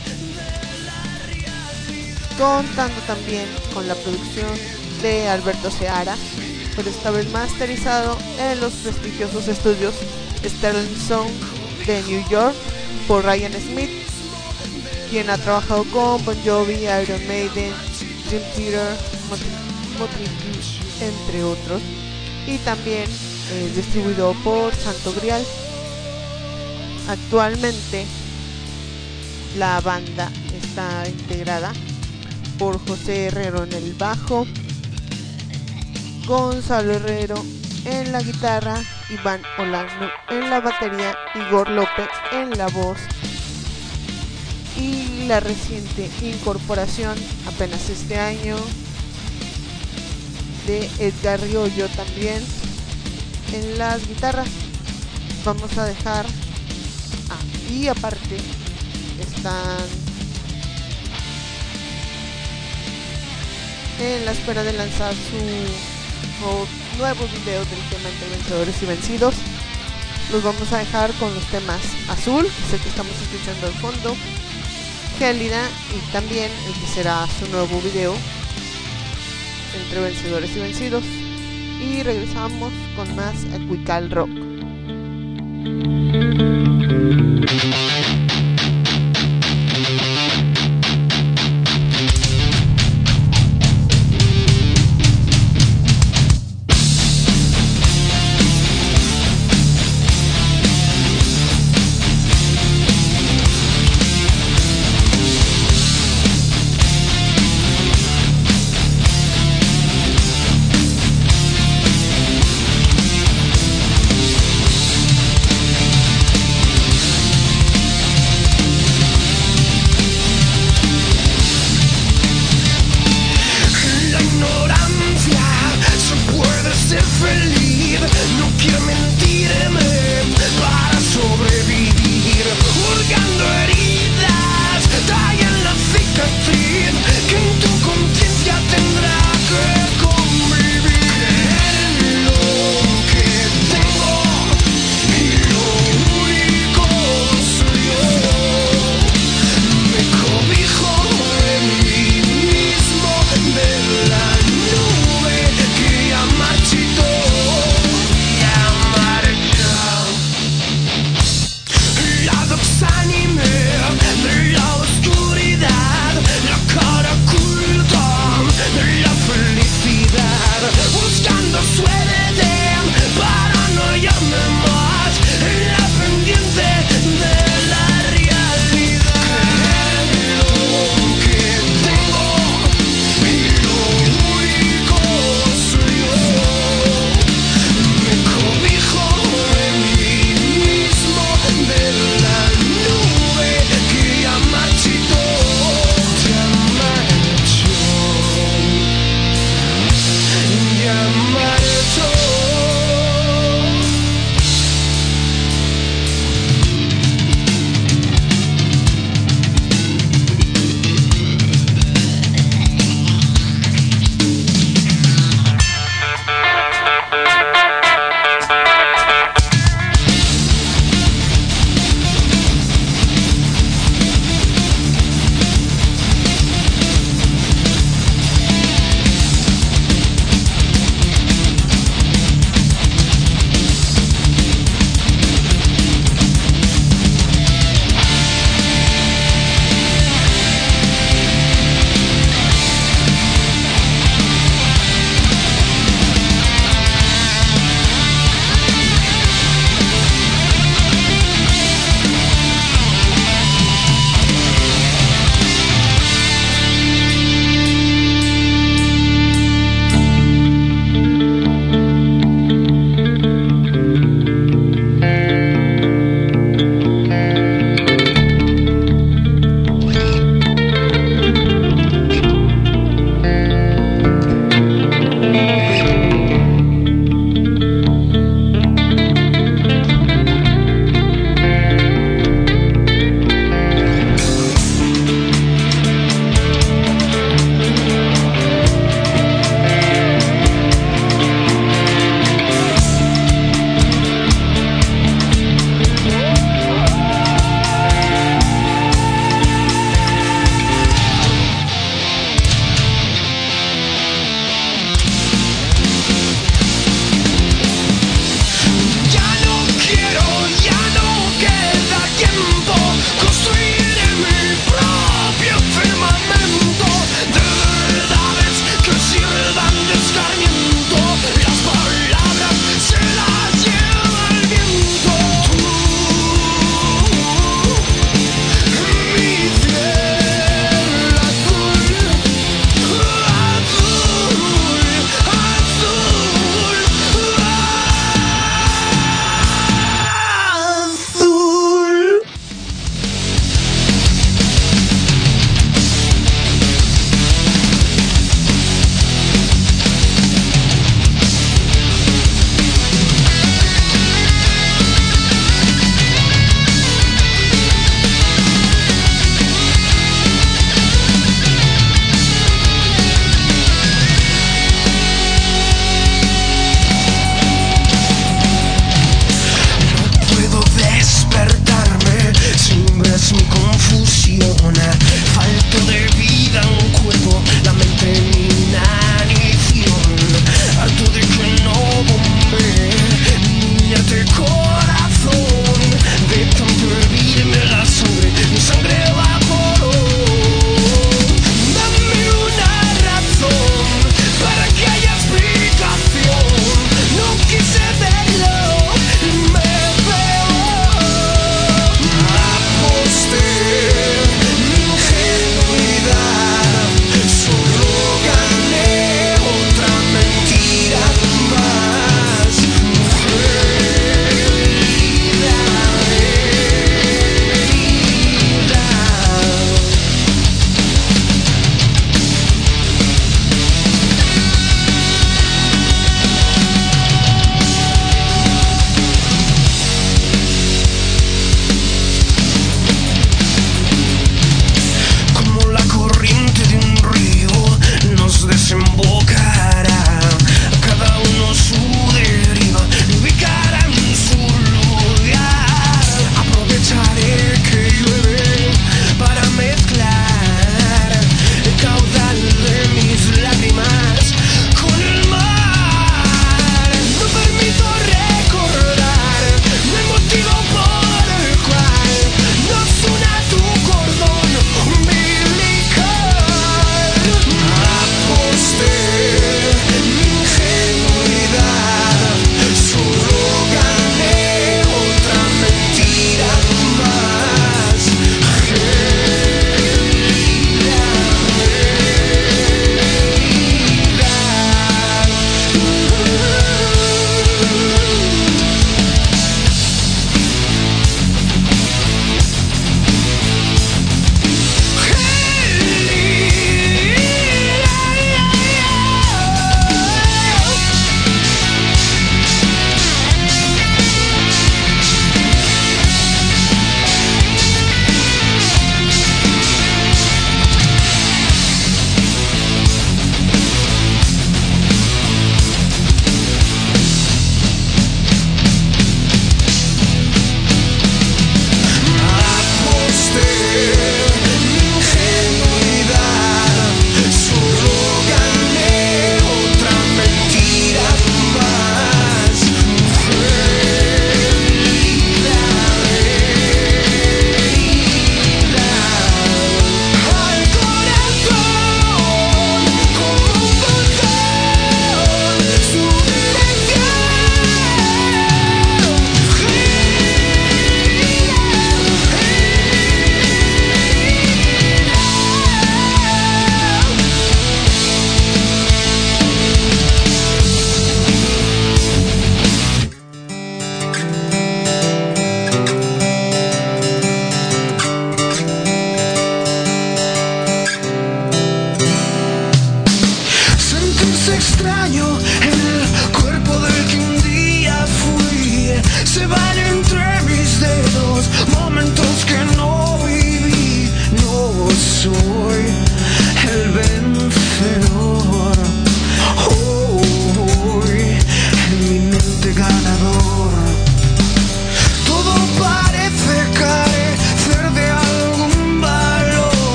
contando también con la producción de Alberto Seara, pero esta vez masterizado en los prestigiosos estudios Sterling Sound de New York por Ryan Smith, quien ha trabajado con Bon Jovi, Iron Maiden, Dream Theater, Motley Crue, entre otros, y también distribuido por Santo Grial. Actualmente la banda está integrada por José Herrero en el bajo, Gonzalo Herrero en la guitarra, Iván Olano en la batería, Igor López en la voz, y la reciente incorporación apenas este año de Edgar Riollo también en las guitarras. Vamos a dejar y aparte están en la espera de lanzar su nuevo video del tema Entre Vencedores y Vencidos. Los vamos a dejar con los temas Azul, que es el que estamos escuchando al fondo, Gélida, y también el que será su nuevo video, Entre Vencedores y Vencidos. Y regresamos con más a Cuical Rock.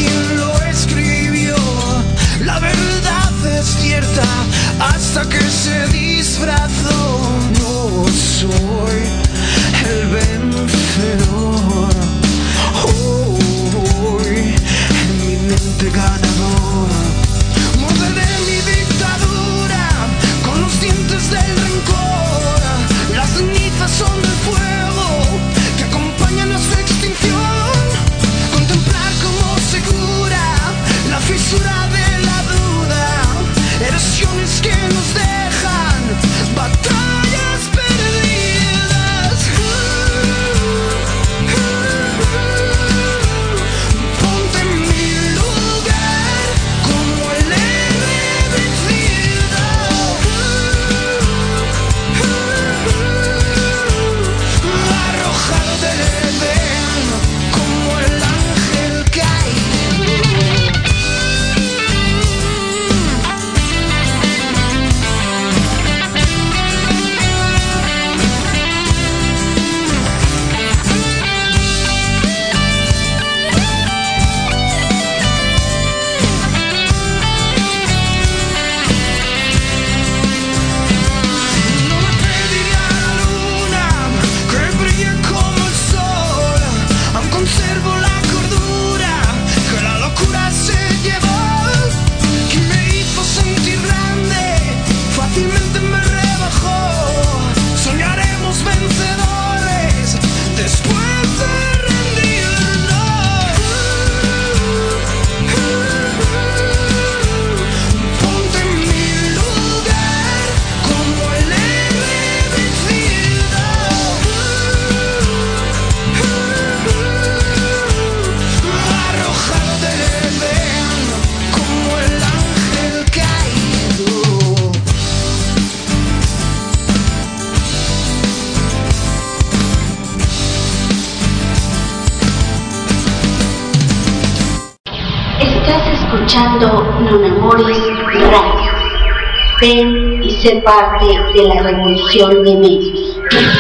quién lo escribió. La verdad es cierta hasta que se disfrazó. No soy el vencedor. Hoy en mi mente ganador morderé mi dictadura con los dientes del rencor. Las cenizas son del fuego que acompaña nuestra extinción. Contemplar como se cura la fisura de la duda. Erosiones que nos dejan batallas perdidas. Ponte en mi lugar como el héroe vencido. Arrojado del Edén como el ángel caído. No me pediría la luna que brille como el sol. Aún conservo la cordura que la locura se llevó. Quien me hizo sentir grande fácilmente me rebajó. Soñaremos vencedores después de rendirnos. Ponte en mi lugar como el héroe vencido. Arrojado del Edén como el ángel caído.
Estás escuchando Non Amoris Radio. Ven y sé parte de la revolución de medios.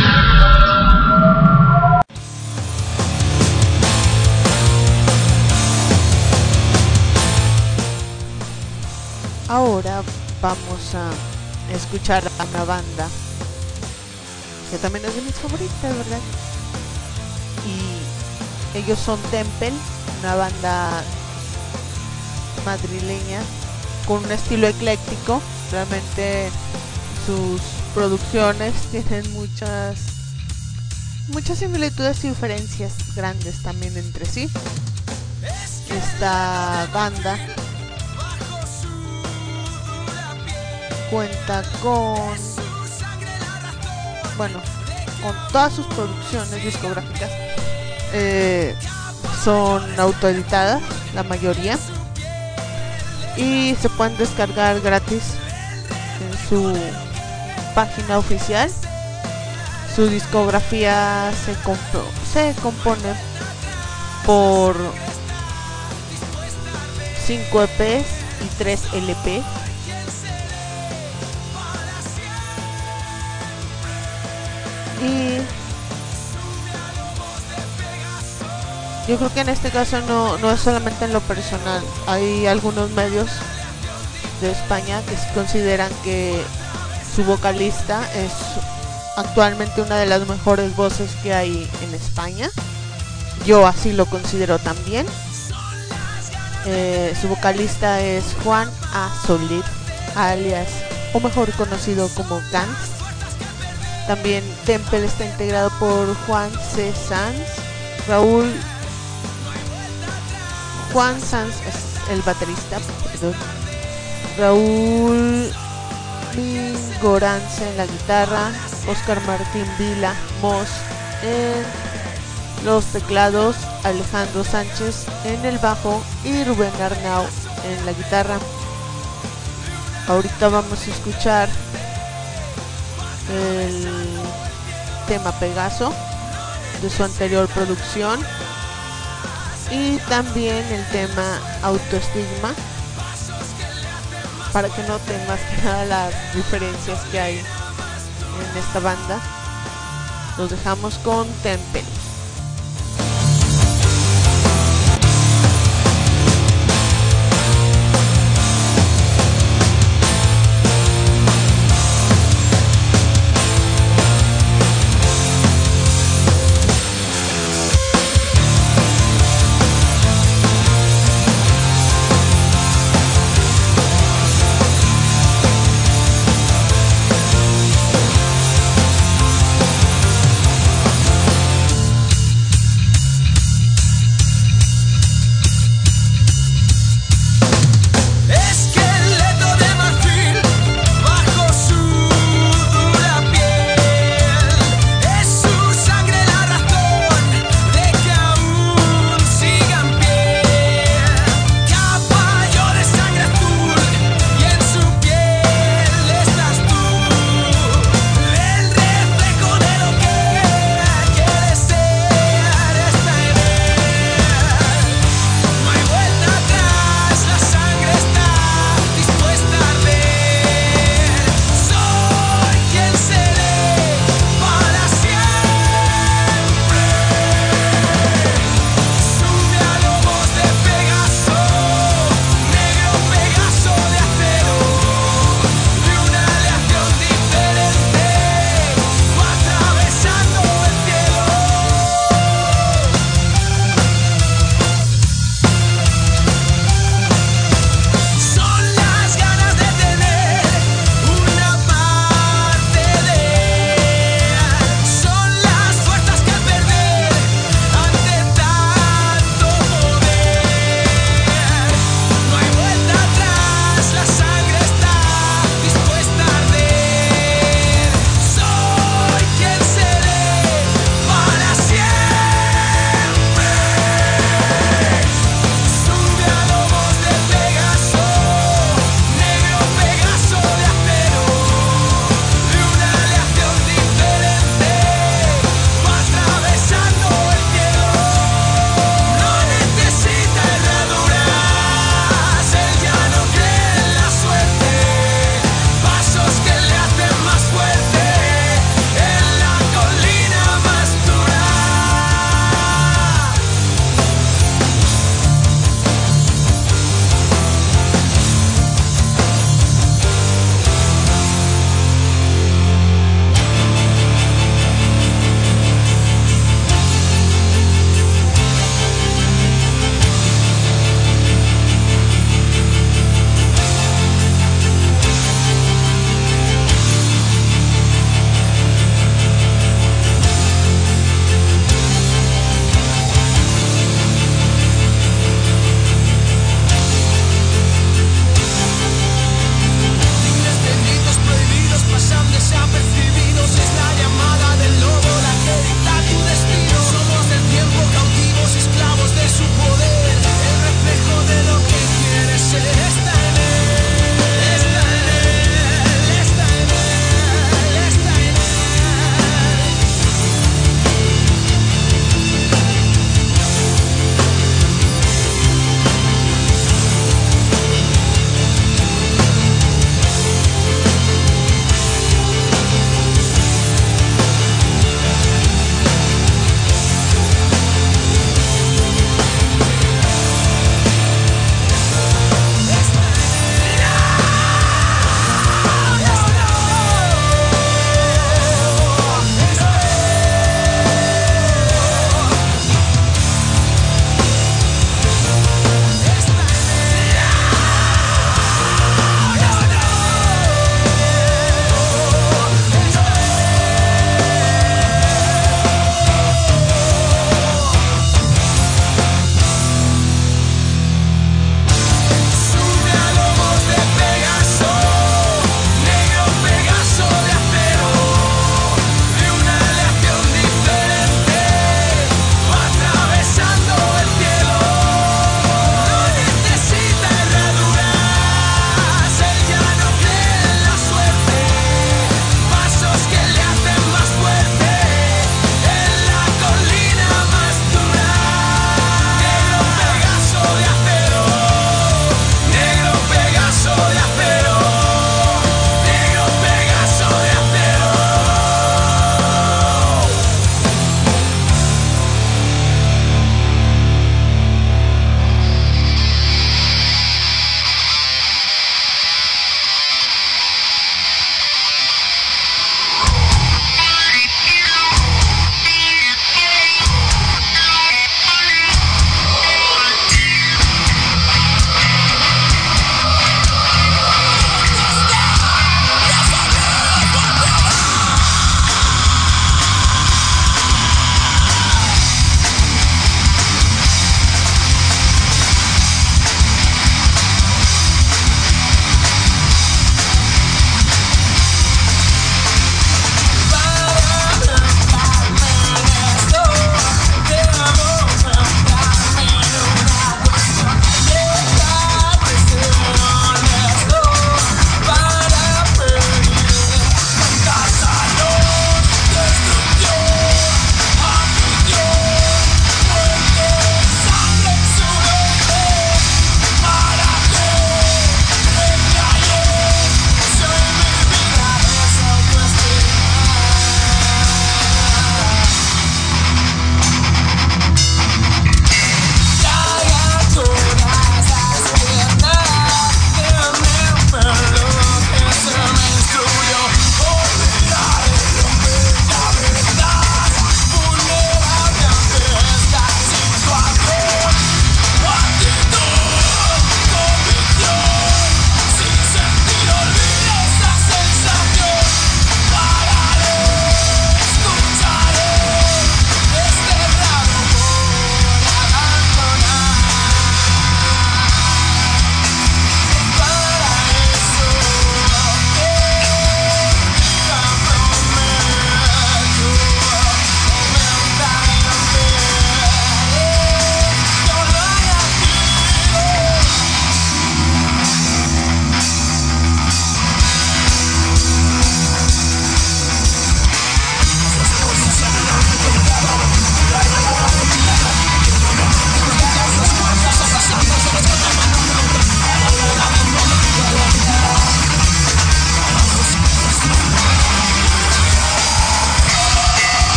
Ahora vamos a escuchar a una banda que también es de mis favoritas, ¿verdad? Y ellos son Temple, una banda madrileña con un estilo ecléctico. Realmente sus producciones tienen muchas similitudes y diferencias grandes también entre sí. Esta banda cuenta con todas sus producciones discográficas son autoeditadas, la mayoría, y se pueden descargar gratis en su página oficial. Su discografía se compone por 5 EPs y 3 LPs. Y yo creo que en este caso no es solamente en lo personal. Hay algunos medios de España que sí consideran que su vocalista es actualmente una de las mejores voces que hay en España. Yo así lo considero también. Su vocalista es Juan A. Solid, alias o mejor conocido como Gans. También Temple está integrado por Juan C. Sanz, Juan Sanz es el baterista, Raúl Mingorance en la guitarra, Oscar Martín Vila Mos en los teclados, Alejandro Sánchez en el bajo y Rubén Arnau en la guitarra. Ahorita vamos a escuchar el tema Pegaso de su anterior producción y también el tema Autoestigma, para que noten más que nada las diferencias que hay en esta banda. Los dejamos con Temple.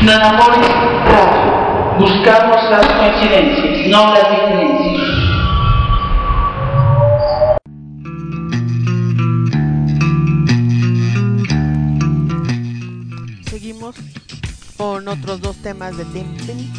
Non Amoris Radio. Buscamos las coincidencias, no las diferencias.
Seguimos con otros dos temas de Temtem.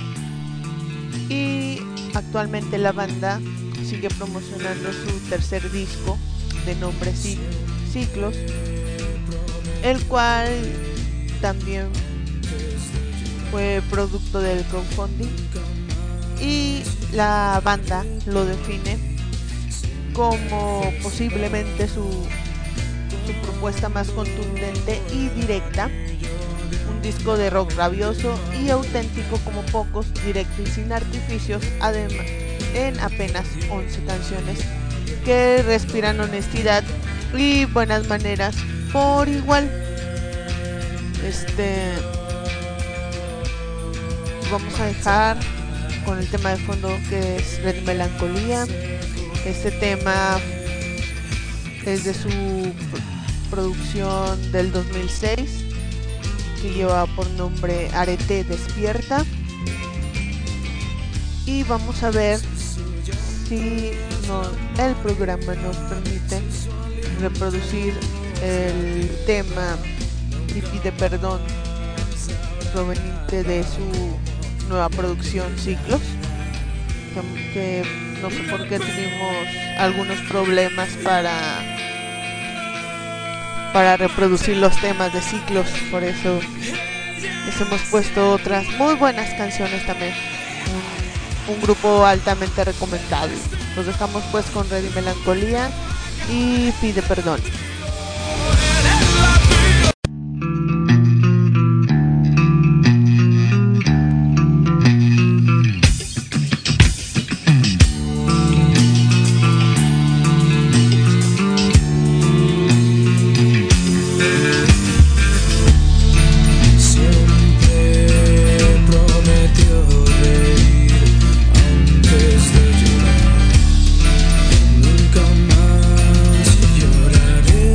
Y actualmente la banda sigue promocionando su tercer disco de nombre Ciclos, el cual también fue producto del crowdfunding, y la banda lo define como posiblemente su propuesta más contundente y directa, un disco de rock rabioso y auténtico como pocos, directo y sin artificios, además en apenas 11 canciones que respiran honestidad y buenas maneras por igual. Vamos a dejar con el tema de fondo, que es Red Melancolía. Este tema es de su producción del 2006, que lleva por nombre Arete Despierta, y vamos a ver si el programa nos permite reproducir el tema Y Pide Perdón, proveniente de su nueva producción Ciclos, que no sé por qué tuvimos algunos problemas para reproducir los temas de Ciclos, por eso les hemos puesto otras muy buenas canciones también, un grupo altamente recomendable. Los dejamos pues con Red Melancolía y Pide Perdón.
Nunca más lloraré.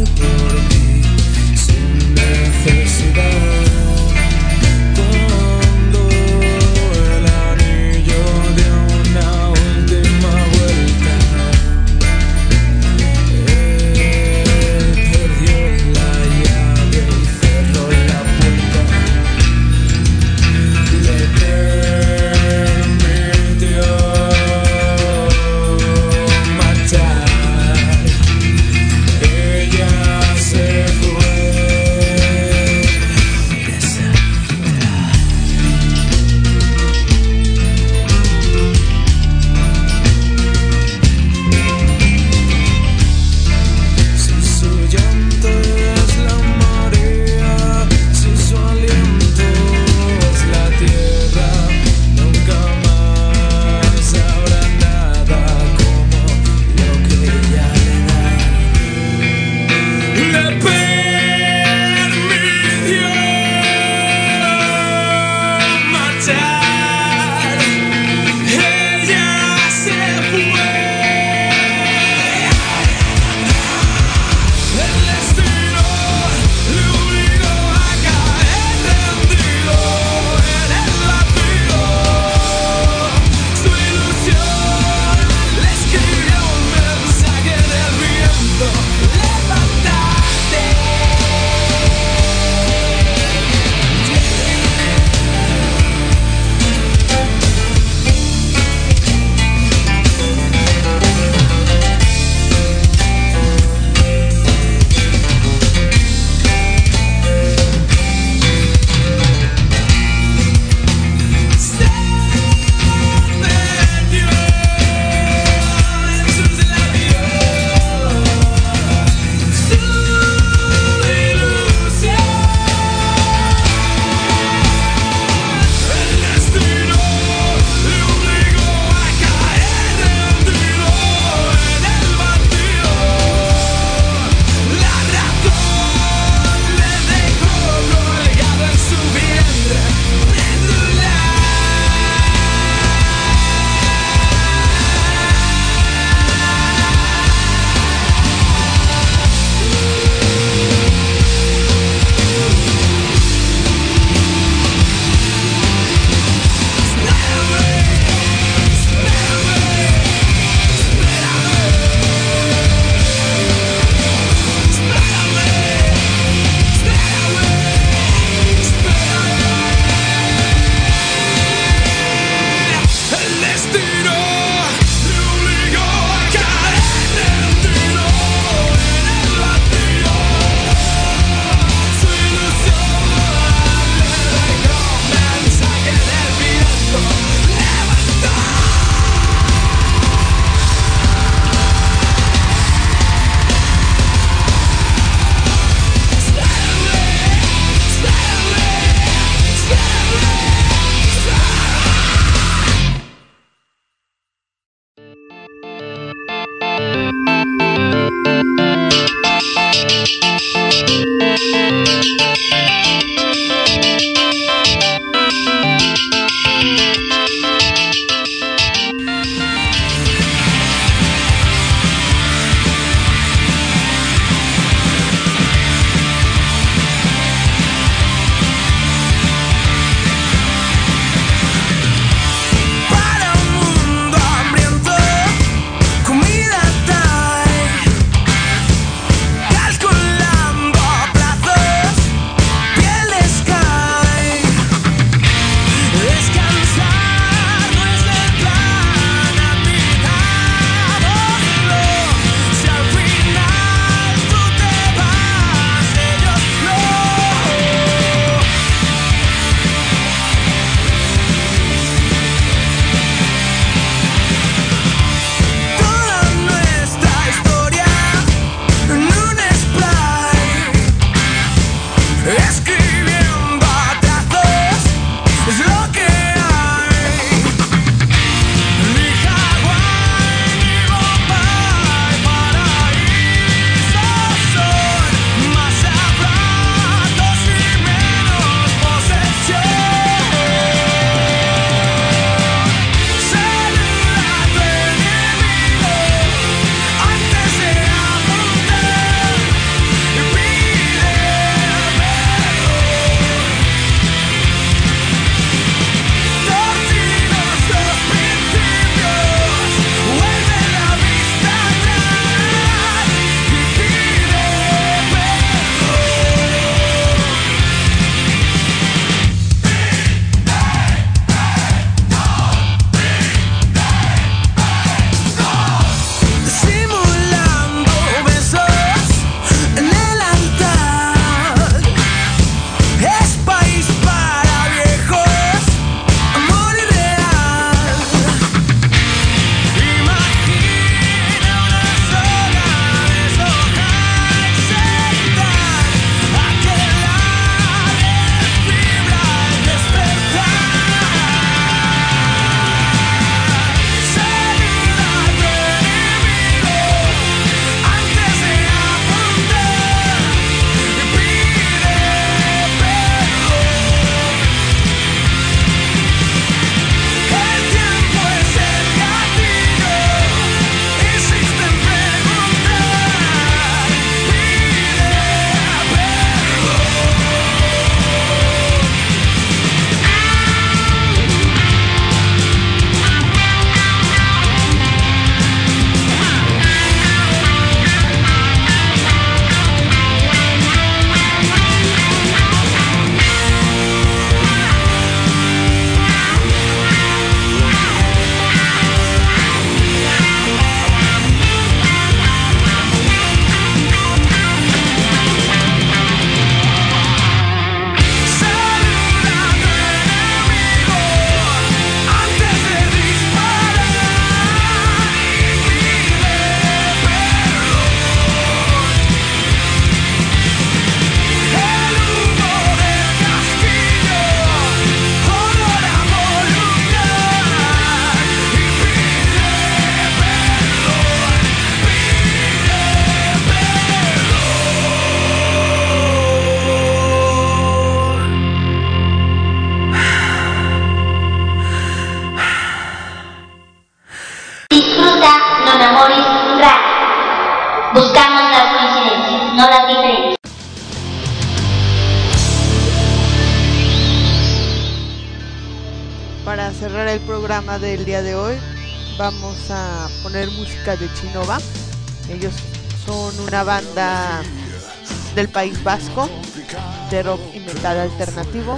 cerrar el programa del día de hoy vamos a poner música de Chinova. Ellos son una banda del País Vasco de rock y metal alternativo.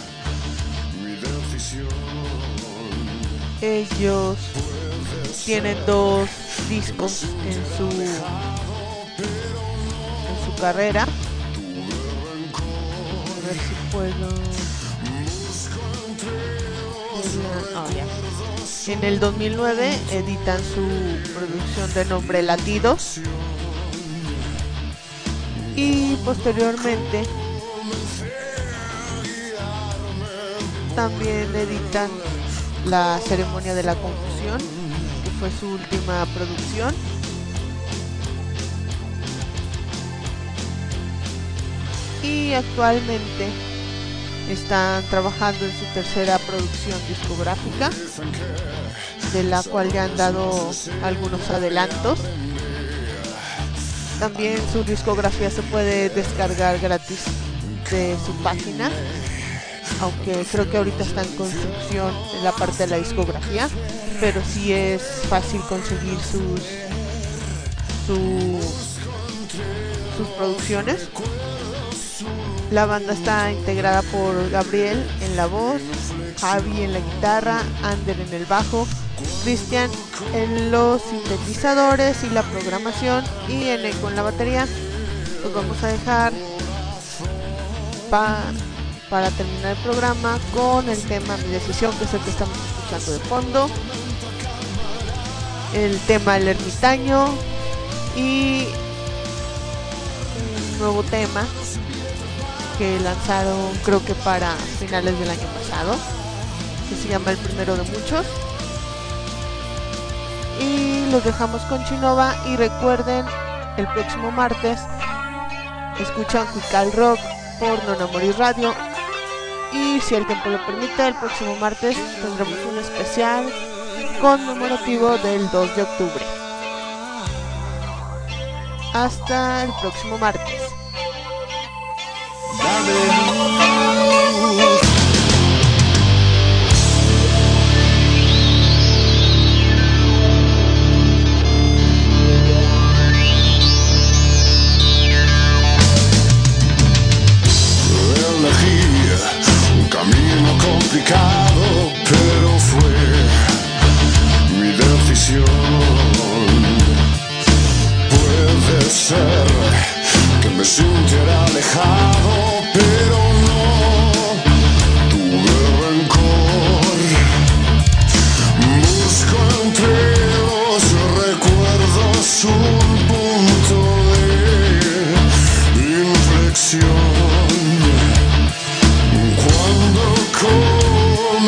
Ellos tienen 2 discos en su carrera. A ver si puedo. En el 2009 editan su producción de nombre Latidos y posteriormente también editan La Ceremonia de la Confusión, que fue su última producción. Y actualmente están trabajando en su tercera producción discográfica, de la cual ya han dado algunos adelantos. También su discografía se puede descargar gratis de su página, aunque creo que ahorita está en construcción en la parte de la discografía, pero sí es fácil conseguir sus producciones. La banda está integrada por Gabriel en la voz, Javi en la guitarra, Ander en el bajo, Cristian en los sintetizadores y la programación y Eneco en la batería. Los vamos a dejar para terminar el programa con el tema Mi Decisión, que es el que estamos escuchando de fondo, el tema El Ermitaño y un nuevo tema que lanzaron creo que para finales del año pasado, que se llama El Primero de Muchos. Y los dejamos con Chinova y recuerden, el próximo martes escuchan Cuical Rock por Nonamoris Radio, y si el tiempo lo permite, el próximo martes tendremos un especial conmemorativo del 2 de octubre. Hasta el próximo martes.
Un camino complicado, pero fue mi decisión. Puede ser que me sintiera alejado, pero no tuve rencor. Busco entre los recuerdos un punto de inflexión. Cuando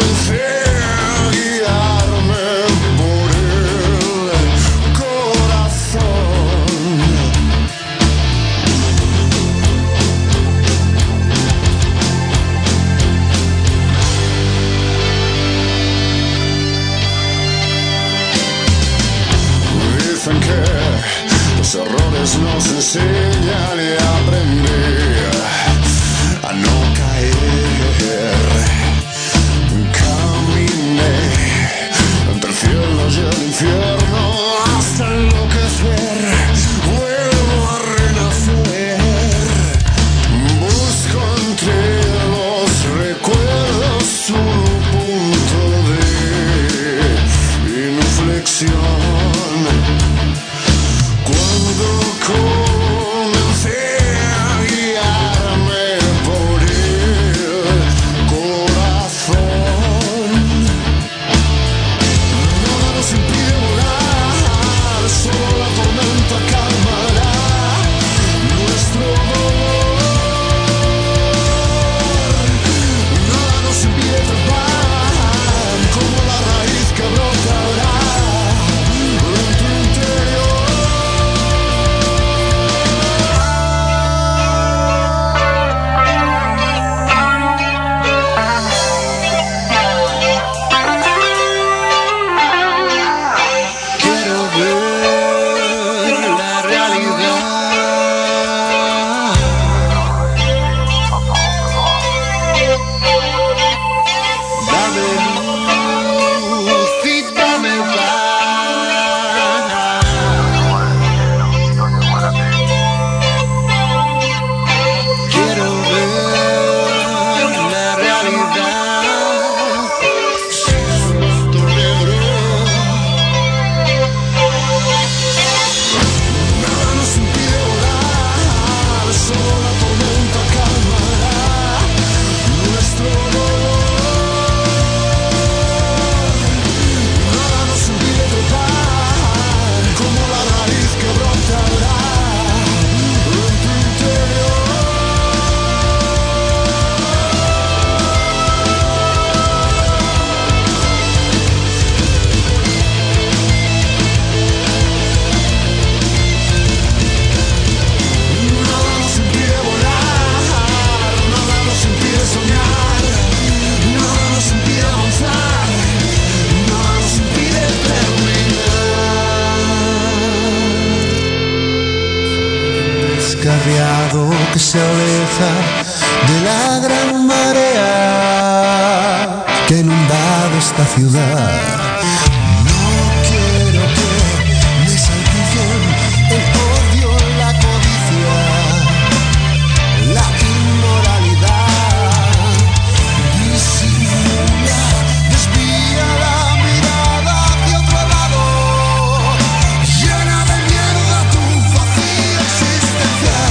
que se aleja de la gran marea que ha inundado esta ciudad. No quiero que me salpicen el odio, la codicia, la inmoralidad. Disimula, desvía la mirada hacia otro lado, llena de mierda tu vacío existencial.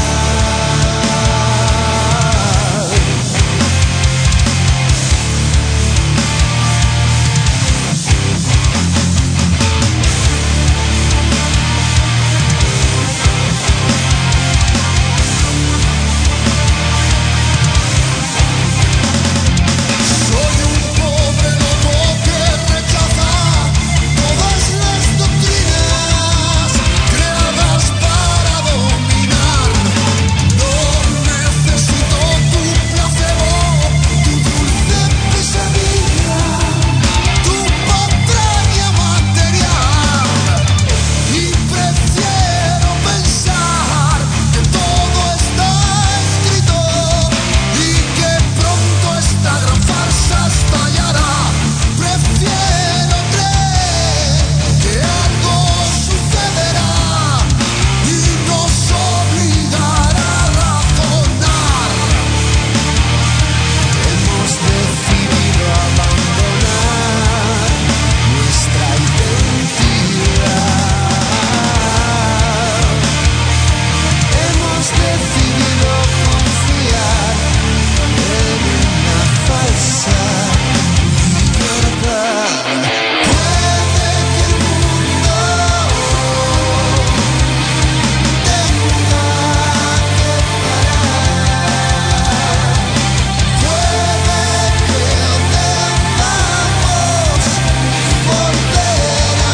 Soy un pobre loco que rechaza todas las doctrinas creadas para dominar. No necesito tu placebo, tu dulce pesadilla, tu patraña material. Y prefiero pensar que todo está escrito y que pronto esta gran farsa estallará. Prefiero creer que algo sucederá y nos obligará a razonar. Hemos decidido abandonar nuestra identidad. Hemos decidido confiar en una falsa libertad. Puede que el mundo tenga que parar. Puede que debamos volver a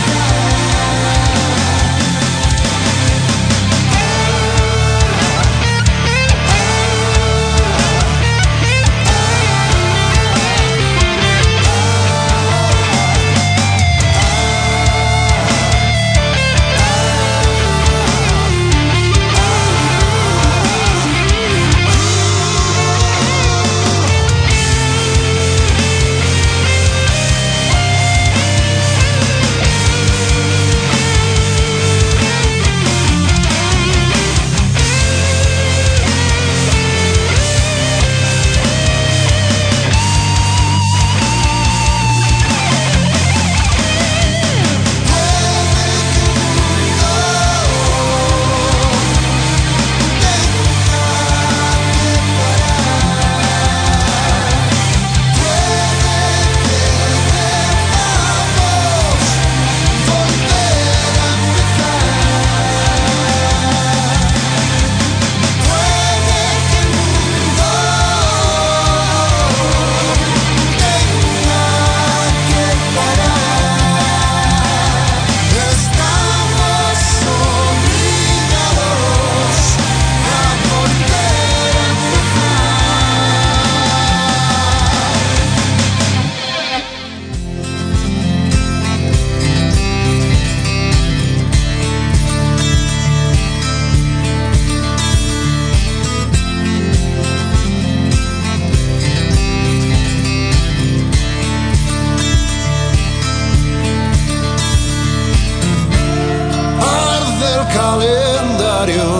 arde el calendario,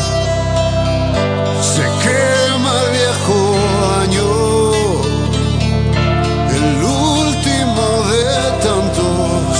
se quema el viejo año, el último de tantos,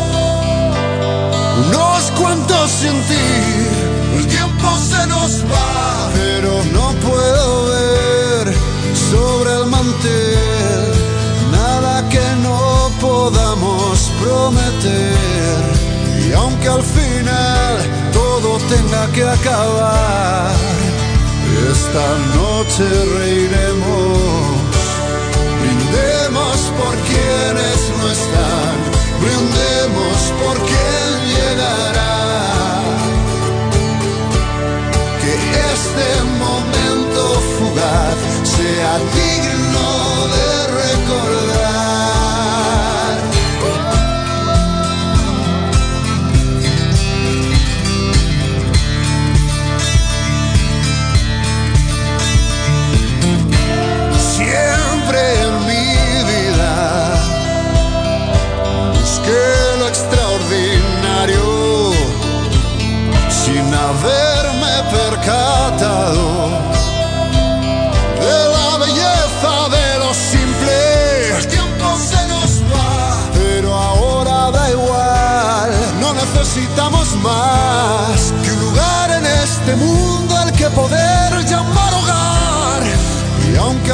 unos cuantos sin ti, el tiempo se nos va, pero no puedo ver sobre el mantel nada que no podamos prometer. Y aunque al final todo tenga que acabar, esta noche reiremos, brindemos por quienes no están, brindemos por quien llegará. Que este momento fugaz sea digno de recordar.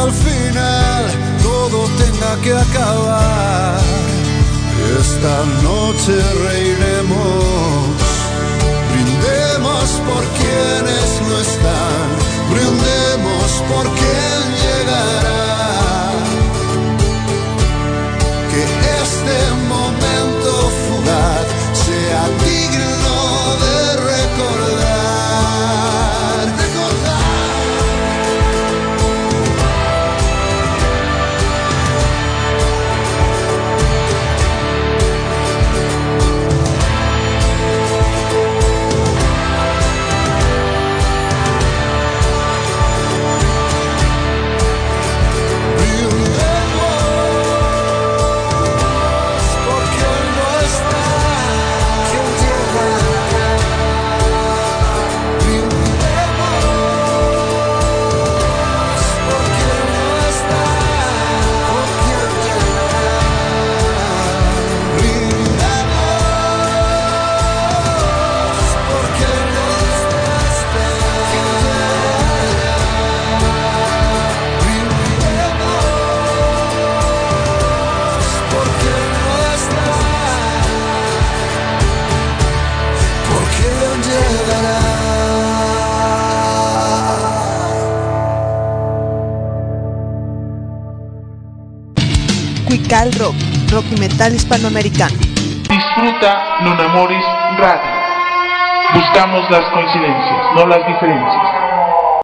al final todo tenga que acabar. Esta noche reiremos, brindemos por quienes no están, brindemos por quien llegará. Que este momento fugaz sea digno de recordar,
Cuical Rock, rock y metal hispanoamericano.
Disfruta Non Amoris Radio. Buscamos las coincidencias, no las diferencias.